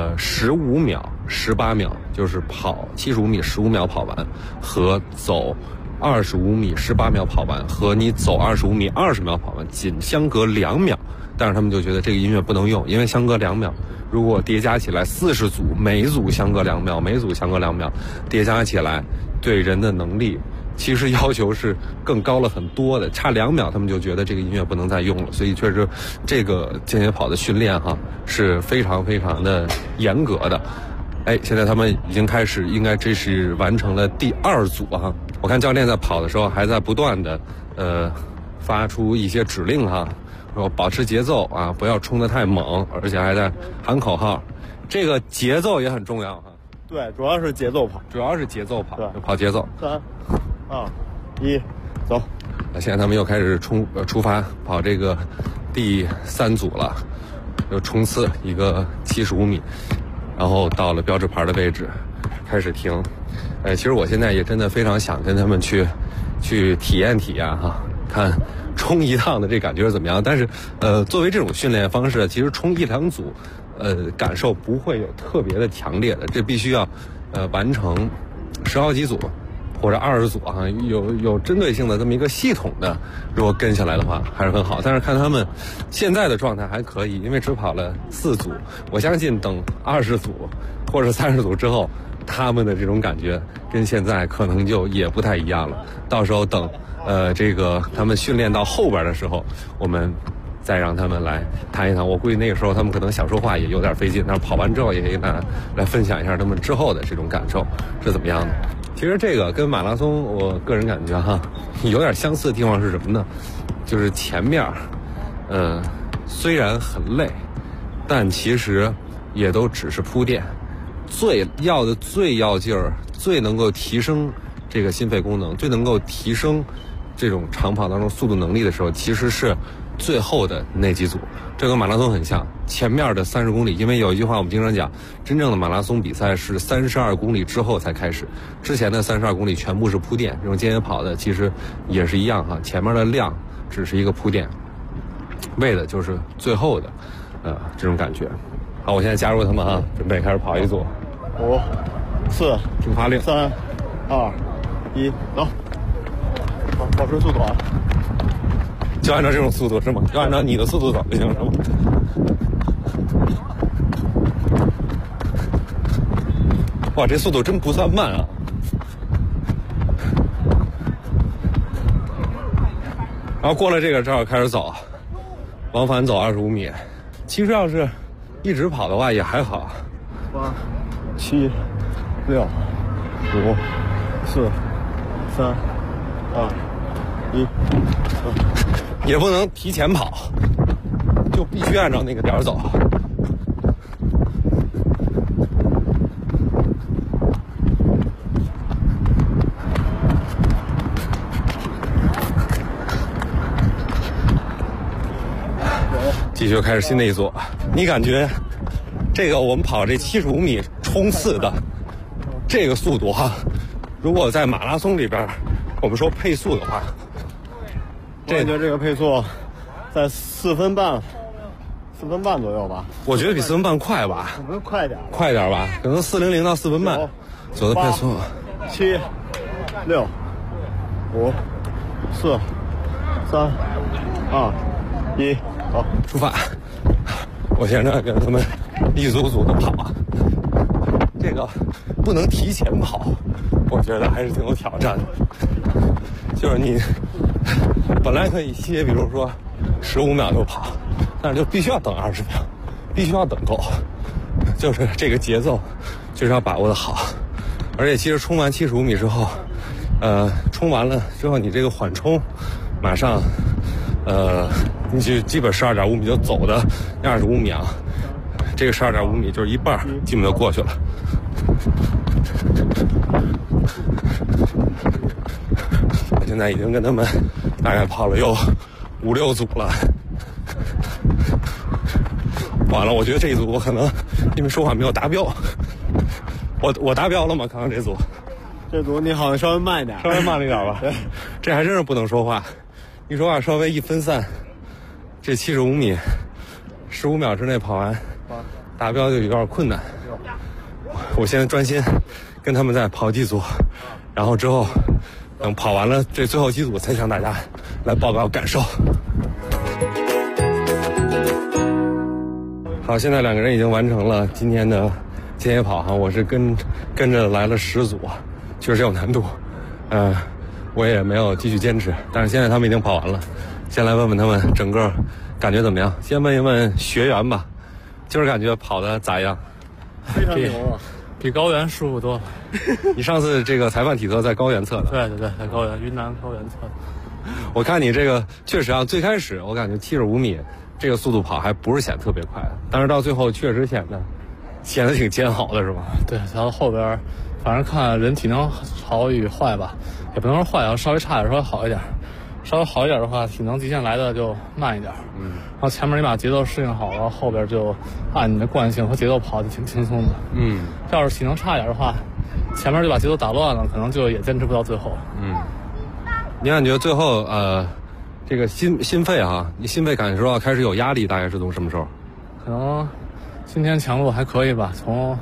，15秒、18秒就是跑75米15秒跑完，和走25米18秒跑完，和你走25米20秒跑完，仅相隔2秒。但是他们就觉得这个音乐不能用，因为相隔2秒，如果叠加起来40组，每组相隔2秒，每组相隔2秒，叠加起来对人的能力其实要求是更高了很多的，差2秒他们就觉得这个音乐不能再用了，所以确实这个间歇跑的训练哈是非常非常的严格的。哎，现在他们已经开始，应该这是完成了第2组哈。我看教练在跑的时候还在不断的发出一些指令哈，说保持节奏啊，不要冲得太猛，而且还在喊口号，这个节奏也很重要哈。 对，主要是节奏跑， 对，跑节奏。 3、2、1，走。 那现在他们又开始出发跑这个第3组了，又冲刺一个75米，然后到了标志牌的位置，开始停。其实我现在也真的非常想跟他们去体验体验哈，看冲一趟的这感觉是怎么样。但是作为这种训练方式，其实冲1-2组感受不会有特别的强烈的，这必须要完成10好几组或者20组啊，有针对性的这么一个系统的，如果跟下来的话还是很好。但是看他们现在的状态还可以，因为只跑了4组，我相信等20组或者30组之后，他们的这种感觉跟现在可能就也不太一样了。到时候等这个他们训练到后边的时候，我们再让他们来谈一谈。我估计那个时候他们可能想说话也有点费劲，但是跑完之后也可以跟大家来分享一下他们之后的这种感受是怎么样的。其实这个跟马拉松我个人感觉哈有点相似的地方是什么呢？就是前面虽然很累，但其实也都只是铺垫。最要劲儿，最能够提升这个心肺功能，最能够提升这种长跑当中速度能力的时候，其实是最后的那几组。这跟马拉松很像，前面的30公里，因为有一句话我们经常讲，真正的马拉松比赛是32公里之后才开始，之前的32公里全部是铺垫。这种间歇跑的其实也是一样哈，前面的量只是一个铺垫，为的就是最后的这种感觉。好，我现在加入他们哈，准备开始跑一组。 5、4， 出发令。 3、2、1，走。保持速度啊！ 就按照这种速度是吗？就按照你的速度走就行是吗？哇，这速度真不算慢啊！然后过了这个正好开始走，往返走25米。其实要是一直跑的话也还好。 8、7、6、5、4、3、2、1， 也不能提前跑，就必须按照那个点走。 继续开始新的一组。你感觉这个我们跑这75米冲刺的这个速度哈，如果在马拉松里边我们说配速的话， 我感觉这个配速在4分半左右吧。 我觉得比4分半快吧。 可能快点， 快点吧，可能4:00到4分半左右的配速。 7、6、5、4、3、2、1，好， 出发！我现在跟他们一组组的跑啊，这个不能提前跑，我觉得还是挺有挑战的。就是你本来可以歇，比如说15秒就跑，但是就必须要等20秒，必须要等够。就是这个节奏就是要把握的好。而且其实冲完75米之后，冲完了之后你这个缓冲马上你就基本12.5米就走的25米啊，这个12.5米就是一半基本就过去了。我现在已经跟他们大概跑了有5、6组了。完了，我觉得这一组我可能因为说话没有达标。我达标了吗？刚刚这组你好像稍微慢一点， 稍微慢了一点吧。这还真是不能说话，一说话稍微一分散，这75米15秒之内跑完，达标就有点困难。我现在专心跟他们在跑几组，然后之后等跑完了这最后几组才向大家来报告感受。好，现在2个人已经完成了今天的间歇跑哈，我是跟着来了10组，确实有难度，我也没有继续坚持，但是现在他们已经跑完了，先来问问他们整个感觉怎么样。先问一问学员吧，今儿感觉跑的咋样？ 非常牛啊， 比高原舒服多了。 你上次这个裁判体测在高原测的？ 对，在高原云南高原测的。 我看你这个确实啊，最开始我感觉75米这个速度跑还不是显得特别快的，但是到最后确实显得挺煎熬的，是吧？ 对，然后后边反正看人体能好与坏吧，也不能说坏，要稍微差点稍微好一点，稍微好一点的话，体能极限来的就慢一点。然后前面你把节奏适应好了，后边就按你的惯性和节奏跑就挺轻松的。要是体能差一点的话，前面就把节奏打乱了，可能就也坚持不到最后。 你感觉最后这个心肺啊，你心肺感受到开始有压力，大概是从什么时候？ 可能今天强度还可以吧，从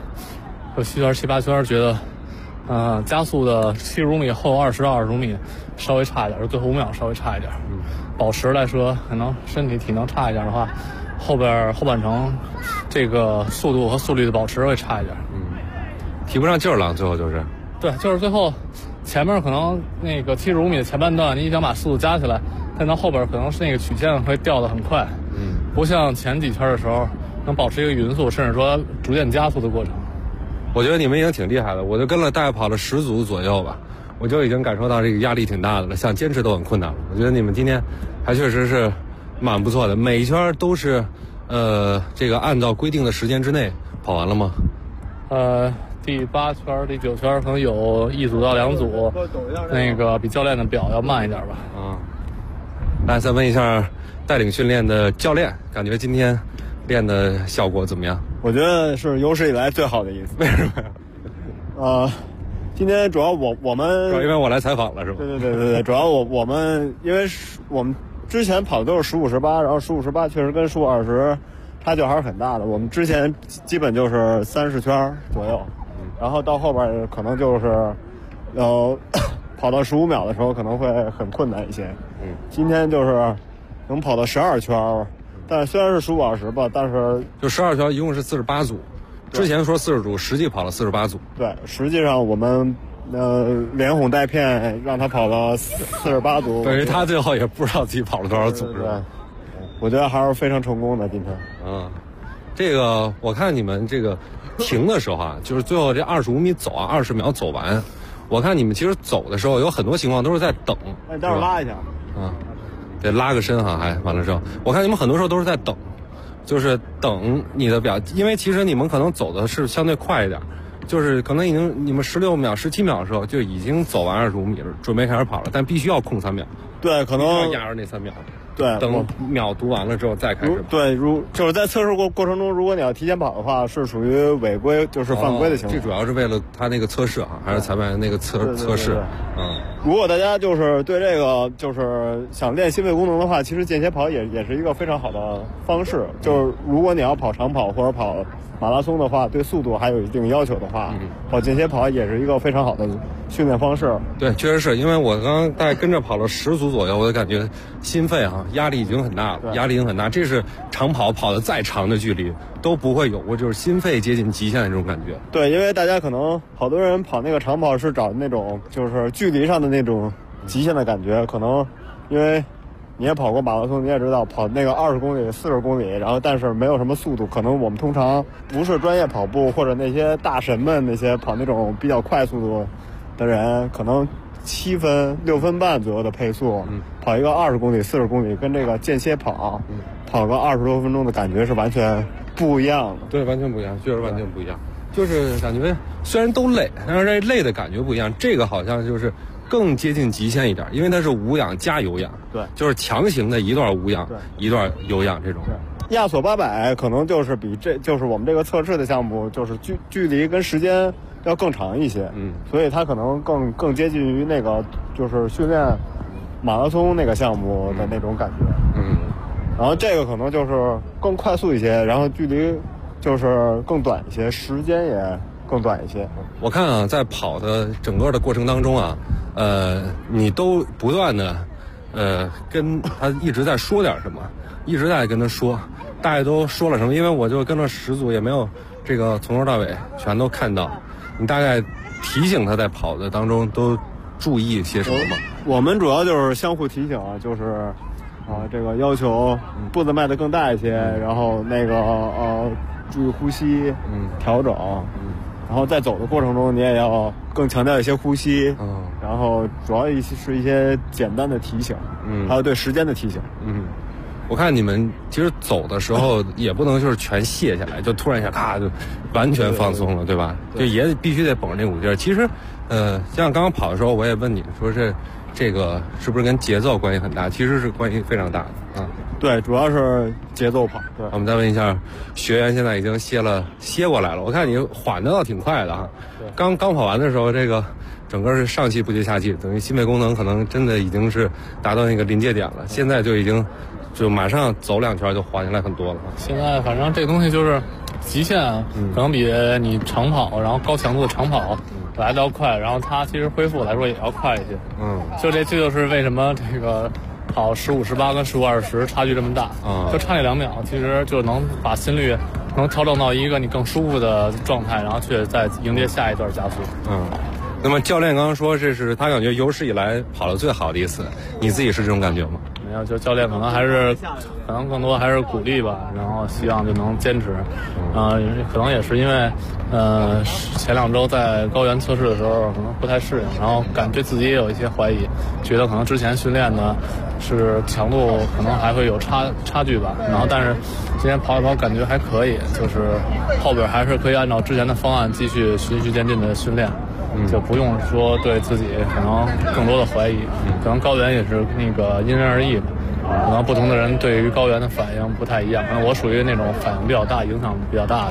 7圈7、8圈觉得加速的75米后20到25米稍微差一点，就最后5秒稍微差一点。保持来说，可能身体体能差一点的话，后半程这个速度和速率的保持会差一点。 提不上劲儿了，最后就是。 对，就是最后前面可能那个75米的前半段，你想把速度加起来，但到后边可能是那个曲线会掉得很快。不像前几圈的时候能保持一个匀速，甚至说逐渐加速的过程。 我觉得你们已经挺厉害的，我就跟了大概跑了10组左右吧，我就已经感受到这个压力挺大的了，想坚持都很困难了。我觉得你们今天还确实是蛮不错的，每一圈都是这个按照规定的时间之内跑完了吗？ 第8圈、第9圈可能有1组到2组，那个比教练的表要慢一点吧。 来，再问一下带领训练的教练，感觉今天练的效果怎么样？ 我觉得是有史以来最好的一次。 为什么呀？ 今天主要我们因为我来采访了是吧？ 对，主要我们因为我们之前跑的都是15、18，然后15、18确实跟15、20差距还是很大的。我们之前基本就是30圈左右，然后到后边可能就是跑到15秒的时候可能会很困难一些。今天就是能跑到12圈，但虽然是15、20吧，但是就12圈一共是48组，之前说40组，实际跑了48组。 对，实际上我们连哄带骗让他跑了48组， 等于他最后也不知道自己跑了多少组，是吧？ 我觉得还是非常成功的今天。 这个我看你们这个停的时候啊，就是最后这25米走啊，20秒走完，我看你们其实走的时候有很多情况都是在等。 你待会儿拉一下。 得拉个身哈，还完了之后，我看你们很多时候都是在等，就是等你的表，因为其实你们可能走的是相对快一点，就是可能已经你们16秒、17秒的时候就已经走完25米了，准备开始跑了，但必须要空3秒。 对，可能压着那3秒。 对， 等秒读完了之后再开始。 对，就是在测试过程中，如果你要提前跑的话，是属于违规，就是犯规的情况。 这主要是为了他那个测试啊，还是裁判员那个测试。 如果大家就是对这个就是想练心肺功能的话，其实间歇跑也是一个非常好的方式。就是如果你要跑长跑或者跑马拉松的话，对速度还有一定要求的话，跑间歇跑也是一个非常好的训练方式。 对，确实是因为我刚刚大概跟着跑了10组左右，我就感觉心肺压力已经很大了，压力已经很大。这是长跑的再长的距离都不会有过就是心肺接近极限的这种感觉。 对，因为大家可能好多人跑那个长跑是找那种就是距离上的那种极限的感觉，可能因为你也跑过马拉松，你也知道跑那个20公里、40公里，然后但是没有什么速度，可能我们通常不是专业跑步或者那些大神们那些跑那种比较快速度的人，可能7分、6分半左右的配速，跑一个20公里、40公里，跟这个间歇跑，跑个20多分钟的感觉是完全不一样的。 对，完全不一样，确实完全不一样。就是感觉虽然都累，但是这累的感觉不一样。这个好像就是更接近极限一点，因为它是无氧加有氧， 对， 就是强行的一段无氧，一段有氧这种。 亚索800可能就是就是我们这个测试的项目，就是距离跟时间要更长一些，所以它可能更接近于那个就是训练马拉松那个项目的那种感觉，然后这个可能就是更快速一些，然后距离就是更短一些，时间也更短一些。 我看啊，在跑的整个的过程当中啊，你都不断的跟他一直在说点什么，一直在跟他说，大概都说了什么？因为我就跟了10组，也没有这个从头到尾全都看到。你大概提醒他在跑的当中都注意些什么吗？ 我们主要就是相互提醒啊，就是这个要求步子迈得更大一些，然后那个注意呼吸，调整，然后在走的过程中你也要更强调一些呼吸，然后主要是一些简单的提醒，还有对时间的提醒。 我看你们其实走的时候也不能就是全卸下来，就突然一下咔就完全放松了，对吧？就也必须得绷着这股劲儿。其实像刚刚跑的时候我也问你说这个是不是跟节奏关系很大？其实是关系非常大的啊。 对，主要是节奏跑。对， 我们再问一下学员，现在已经歇过来了。我看你缓的倒挺快的哈。刚跑完的时候，这个整个是上气不接下气，等于心肺功能可能真的已经是达到那个临界点了。现在就已经就马上走2圈就缓下来很多了。 现在反正这个东西就是极限，可能比你长跑，然后高强度的长跑来得要快，然后它其实恢复来说也要快一些。就这就是为什么这个跑15、18跟15、20差距这么大，就差那2秒，其实就能把心率能调整到一个你更舒服的状态，然后去再迎接下一段加速。 那么教练刚刚说这是他感觉有史以来跑得最好的一次，你自己是这种感觉吗？ 没有，就教练可能更多还是鼓励吧，然后希望就能坚持。可能也是因为前2周在高原测试的时候可能不太适应，然后感觉自己也有一些怀疑，觉得可能之前训练的是强度可能还会有差距吧，然后但是今天跑一跑感觉还可以，就是后边还是可以按照之前的方案继续循序渐进的训练。就不用说对自己可能更多的怀疑，可能高原也是那个因人而异的，可能不同的人对于高原的反应不太一样。我属于那种反应比较大、影响比较大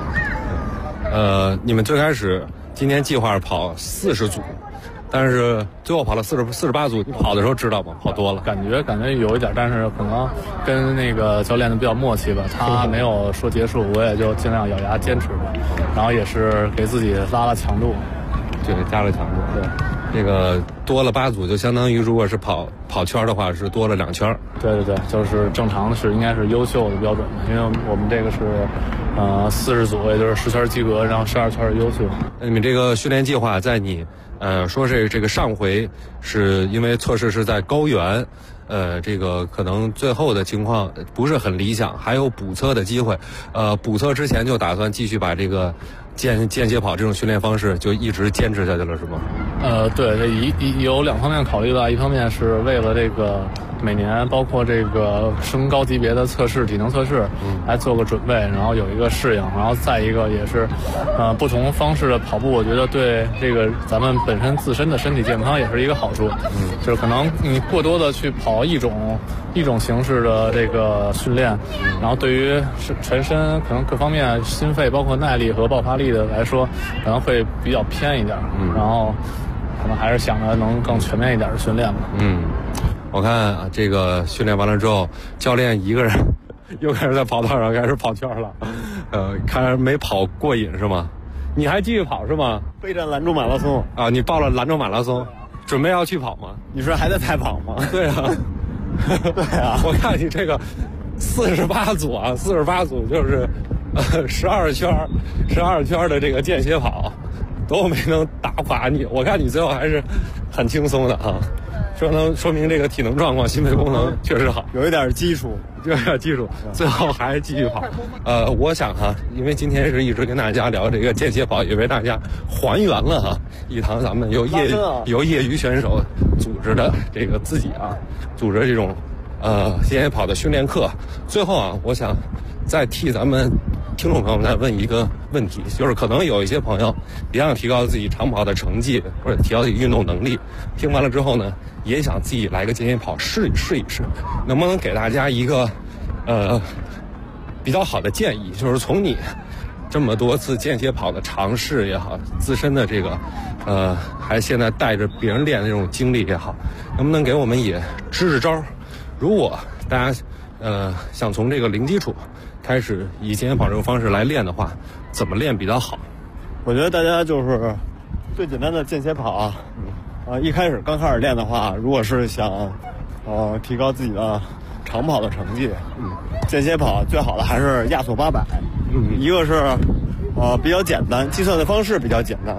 的。你们最开始今年计划是跑40组，但是最后跑了48组，你跑的时候知道吗？跑多了， 感觉有一点，但是可能跟那个教练的比较默契吧，他没有说结束，我也就尽量咬牙坚持吧，然后也是给自己拉了强度。 对，加了强度。对，这个多了8组，就相当于如果是跑圈的话，是多了2圈。 对，就是正常的是应该是优秀的标准嘛，因为我们这个是40组，也就是10圈及格，然后12圈是优秀。 你们这个训练计划在你说是这个上回是因为测试是在高原，这个可能最后的情况不是很理想，还有补测的机会。补测之前就打算继续把这个间歇跑这种训练方式就一直坚持下去了，是吗？ 对，这有2方面考虑吧，一方面是为了这个每年包括这个升高级别的测试、体能测试，来做个准备，然后有一个适应，然后再一个也是，不同方式的跑步，我觉得对这个咱们本身自身的身体健康也是一个好处。就是可能你过多的去跑一种形式的这个训练，然后对于全身可能各方面心肺包括耐力和爆发力的来说，可能会比较偏一点。然后可能还是想着能更全面一点的训练吧。 我看这个训练完了之后，教练一个人又开始在跑道上开始跑圈了，看没跑过瘾是吗？你还继续跑是吗？ 备战兰州马拉松啊！你报了兰州马拉松，准备要去跑吗？ 你说还在赛跑吗？ 对啊， 对啊， 我看你这个48组啊，48组就是12圈的这个间歇跑，都没能打垮你。我看你最后还是很轻松的啊。说明这个体能状况、心肺功能确实好， 有一点基础， 最后还继续跑。我想因为今天是一直跟大家聊这个间歇跑，也为大家还原了一堂咱们由业余选手组织的这个自己组织这种间歇跑的训练课。最后我想再替咱们听众朋友们再问一个问题，就是可能有一些朋友也想提高自己长跑的成绩，或者提高自己运动能力，听完了之后呢，也想自己来个间歇跑试一试，能不能给大家一个比较好的建议，就是从你这么多次间歇跑的尝试也好，自身的这个还现在带着别人练的这种经历也好，能不能给我们也支招？如果大家想从这个零基础开始以间歇跑这种方式来练的话，怎么练比较好？ 我觉得大家就是最简单的间歇跑刚开始练的话，如果是想提高自己的长跑的成绩，间歇跑最好的还是亚索800。一个是比较简单，计算的方式比较简单，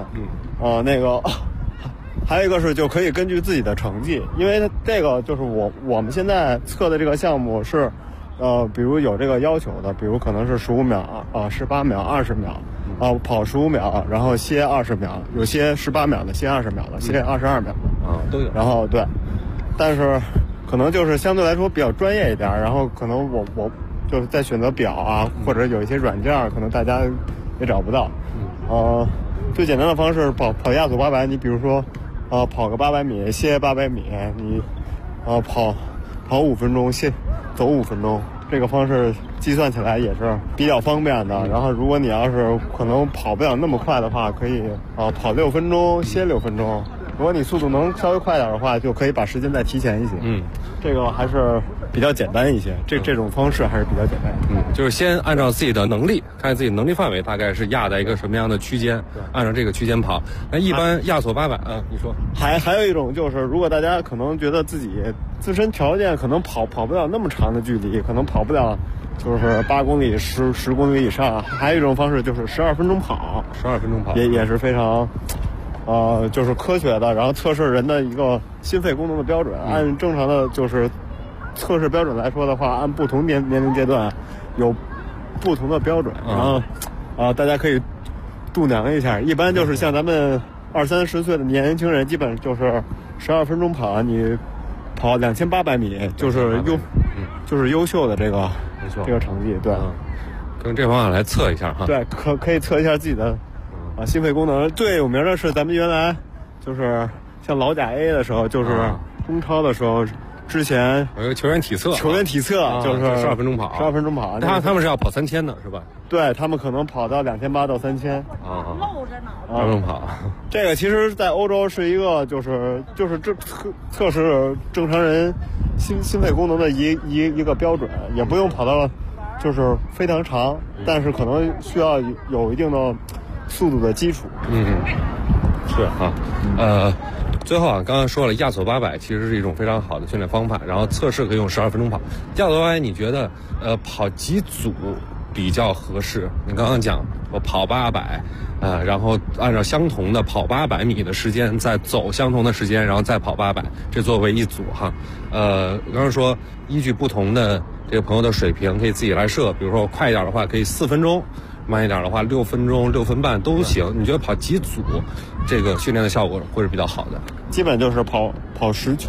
还有一个是就可以根据自己的成绩，因为这个就是我们现在测的这个项目是比如有这个要求的，比如可能是15秒18秒20秒跑15秒，然后歇20秒，有些18秒的，歇20秒的，歇22秒都有。 然后对，但是可能就是相对来说比较专业一点，然后可能我就是在选择表或者有一些软件可能大家也找不到。最简单的方式跑亚索800，你比如说跑个800米，歇800米，你跑5分钟，走5分钟，这个方式计算起来也是比较方便的。然后如果你要是可能跑不了那么快的话，可以跑6分钟，歇6分钟。如果你速度能稍微快点的话，就可以把时间再提前一些。这个还是比较简单一些，这种方式还是比较简单。 就是先按照自己的能力，看自己能力范围大概是压在一个什么样的区间，按照这个区间跑。那一般亚索800你说还有一种就是，如果大家可能觉得自己自身条件可能跑不了那么长的距离，可能跑不了就是8公里、10公里以上，还有一种方式就是12分钟跑 ，12分钟跑也是非常。就是科学的，然后测试人的一个心肺功能的标准。按正常的就是测试标准来说的话，按不同年龄阶段有不同的标准。然后大家可以度量一下。一般就是像咱们20-30岁的年轻人，基本就是12分钟跑，你跑2800米，就是优秀的这个成绩。对， 用这方法来测一下哈。 对，可以测一下自己的。心肺功能最有名的是咱们原来就是像老甲 A 的时候，就是中超的时候，之前有一个球员体测就是 12分钟跑 ，12分钟跑。 他们是要跑3000的是吧？ 对，他们可能跑到2800到3000。 12分钟跑。 这个其实在欧洲是一个就是这测试正常人心肺功能的一个标准，也不用跑到就是非常长，但是可能需要有一定的速度的基础。 是最后刚刚说了亚索800其实是一种非常好的训练方法，然后测试可以用12分钟跑。亚索800你觉得跑几组比较合适？你刚刚讲我跑800然后按照相同的跑800米的时间再走相同的时间，然后再跑800，这作为一组刚刚说依据不同的这个朋友的水平可以自己来设，比如说我快一点的话可以4分钟，慢一点的话6分钟、6分半都行。你觉得跑几组这个训练的效果会是比较好的？ 基本就是跑10圈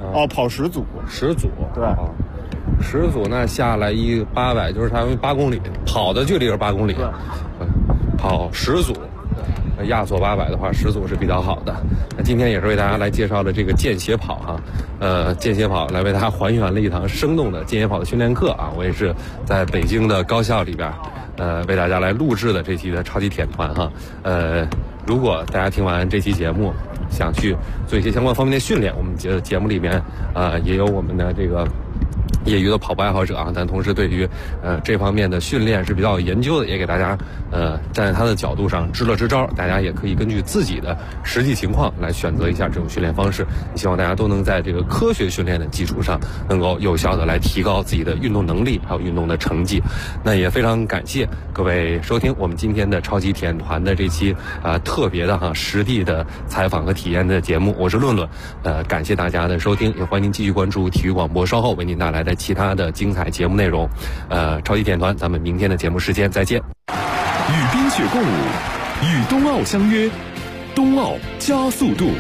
跑10组 ，10组， 对 ，10组那下来800，就是差不多8公里，跑的距离是8公里，跑10组。亚索800的话，10组是比较好的。那今天也是为大家来介绍了这个间歇跑哈，间歇跑来为大家还原了一堂生动的间歇跑的训练课啊。我也是在北京的高校里边，为大家来录制的这期的超级铁团哈。如果大家听完这期节目，想去做一些相关方面的训练，我们节目里面也有我们的这个业余的跑步爱好者啊，但同时对于这方面的训练是比较有研究的，也给大家站在他的角度上支了支招，大家也可以根据自己的实际情况来选择一下这种训练方式。希望大家都能在这个科学训练的基础上，能够有效的来提高自己的运动能力，还有运动的成绩。那也非常感谢各位收听我们今天的超级体验团的这期特别的实地的采访和体验的节目，我是论论，感谢大家的收听，也欢迎您继续关注体育广播，稍后为您带来的其他的精彩节目内容。超级体验团，咱们明天的节目时间再见。 与冰雪共舞，与冬奥相约，冬奥加速度。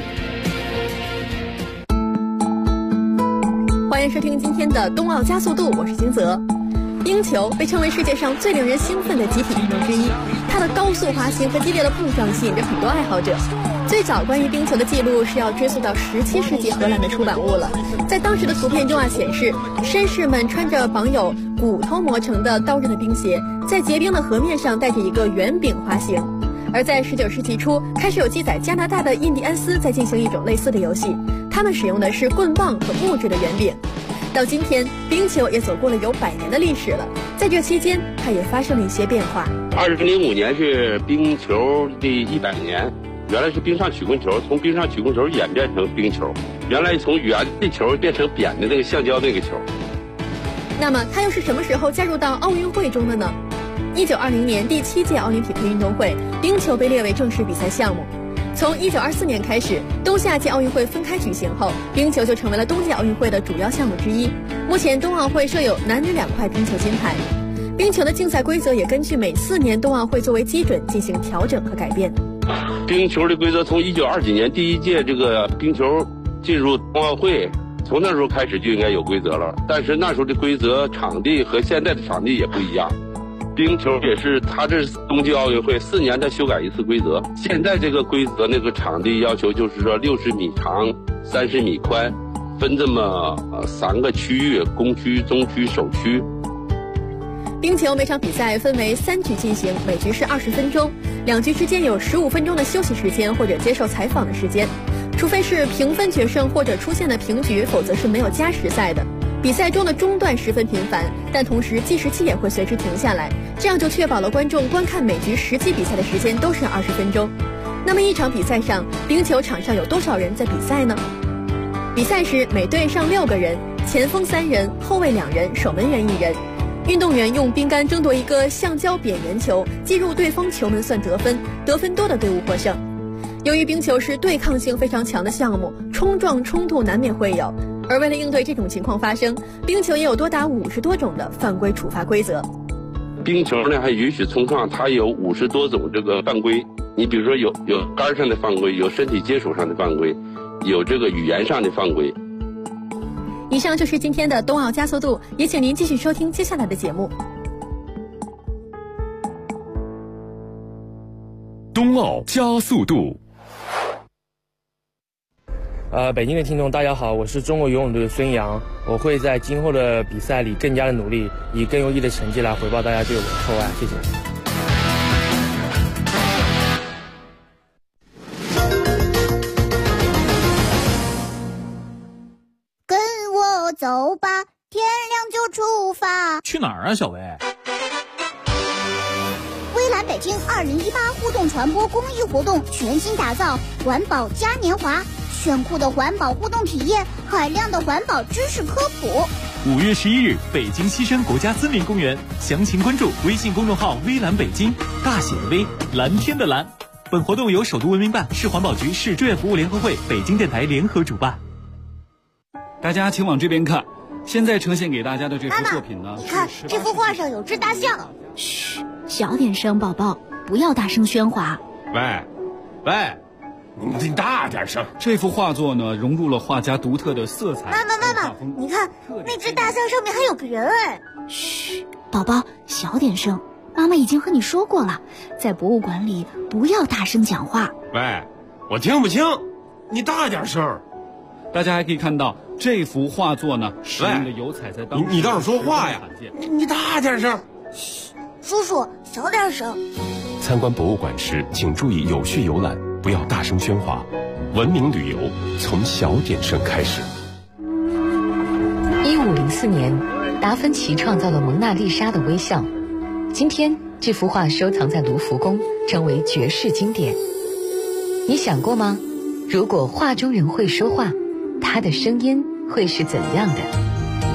欢迎收听今天的冬奥加速度，我是金泽。冰球被称为世界上最令人兴奋的集体运动之一，它的高速滑行和激烈的碰撞吸引着很多爱好者。最早关于冰球的记录是要追溯到17世纪荷兰的出版物了。在当时的图片中显示，绅士们穿着绑有骨头磨成的刀刃的冰鞋，在结冰的河面上带着一个圆饼滑行。而在19世纪初，开始有记载加拿大的印第安斯在进行一种类似的游戏，他们使用的是棍棒和木质的圆饼。到今天，冰球也走过了有100年的历史了。在这期间，它也发生了一些变化。 2005年是冰球的100年，原来是冰上曲棍球，从冰上曲棍球演变成冰球，原来从圆的球变成扁的那个橡胶那个球。 那么它又是什么时候加入到奥运会中的呢？1920年第7届奥林匹克运动会，冰球被列为正式比赛项目。从1924年开始，冬夏季奥运会分开举行后，冰球就成为了冬季奥运会的主要项目之一。目前冬奥会设有男女2块冰球金牌。冰球的竞赛规则也根据每4年冬奥会作为基准进行调整和改变。 冰球的规则从1920几年第1届这个冰球进入冬奥会，从那时候开始就应该有规则了。但是那时候的规则场地和现在的场地也不一样。冰球也是，它这是冬季奥运会4年再修改1次规则。现在这个规则那个场地要求就是说60米长，30米宽，分这么3个区域：攻区、中区、首区。 冰球每场比赛分为3局进行，每局是20分钟，2局之间有15分钟的休息时间或者接受采访的时间。除非是平分决胜或者出现了平局，否则是没有加时赛的。比赛中的中断十分频繁，但同时计时器也会随之停下来，这样就确保了观众观看每局实际比赛的时间都是20分钟。那么一场比赛上，冰球场上有多少人在比赛呢？比赛时每队上6个人，前锋3人，后卫2人，守门员1人。运动员用冰杆争夺一个橡胶扁圆球，击入对方球门算得分，得分多的队伍获胜。由于冰球是对抗性非常强的项目，冲撞冲突难免会有，而为了应对这种情况发生，冰球也有多达50多种的犯规处罚规则。 冰球呢还允许冲撞，它有50多种这个犯规。你比如说有杆上的犯规，有身体接触上的犯规，有这个语言上的犯规。 以上就是今天的冬奥加速度，也请您继续收听接下来的节目。 冬奥加速度。 北京的听众大家好，我是中国游泳队的孙杨，我会在今后的比赛里更加的努力，以更优异的成绩来回报大家对我的厚爱，谢谢。 跟我走吧，天亮就出发。 去哪儿啊，小薇？ 微蓝北京2018互动传播公益活动全新打造，环保嘉年华。炫酷的环保互动体验，海量的环保知识科普。 5月11日，北京西山国家森林公园，详情关注微信公众号“微蓝北京”，大写的微，蓝天的蓝。本活动由首都文明办、市环保局、市志愿服务联合会、北京电台联合主办。 大家请往这边看，现在呈现给大家的这幅作品呢， 你看这幅画上有只大象。 嘘，小点声，宝宝，不要大声喧哗。 喂， 你大点声。 这幅画作呢，融入了画家独特的色彩。 妈妈，你看那只大象上面还有个人哎！ 嘘，宝宝，小点声。妈妈已经和你说过了，在博物馆里不要大声讲话。 喂，我听不清，你大点声。 大家还可以看到这幅画作呢，使用的油彩在当时你倒是说话呀！你大点声。 嘘，叔叔小点声。 参观博物馆时，请注意有序游览，不要大声喧哗。文明旅游从小点声开始。 1504年，达芬奇创造了蒙娜丽莎的微笑。今天，这幅画收藏在卢浮宫，成为绝世经典。你想过吗？如果画中人会说话，他的声音会是怎样的？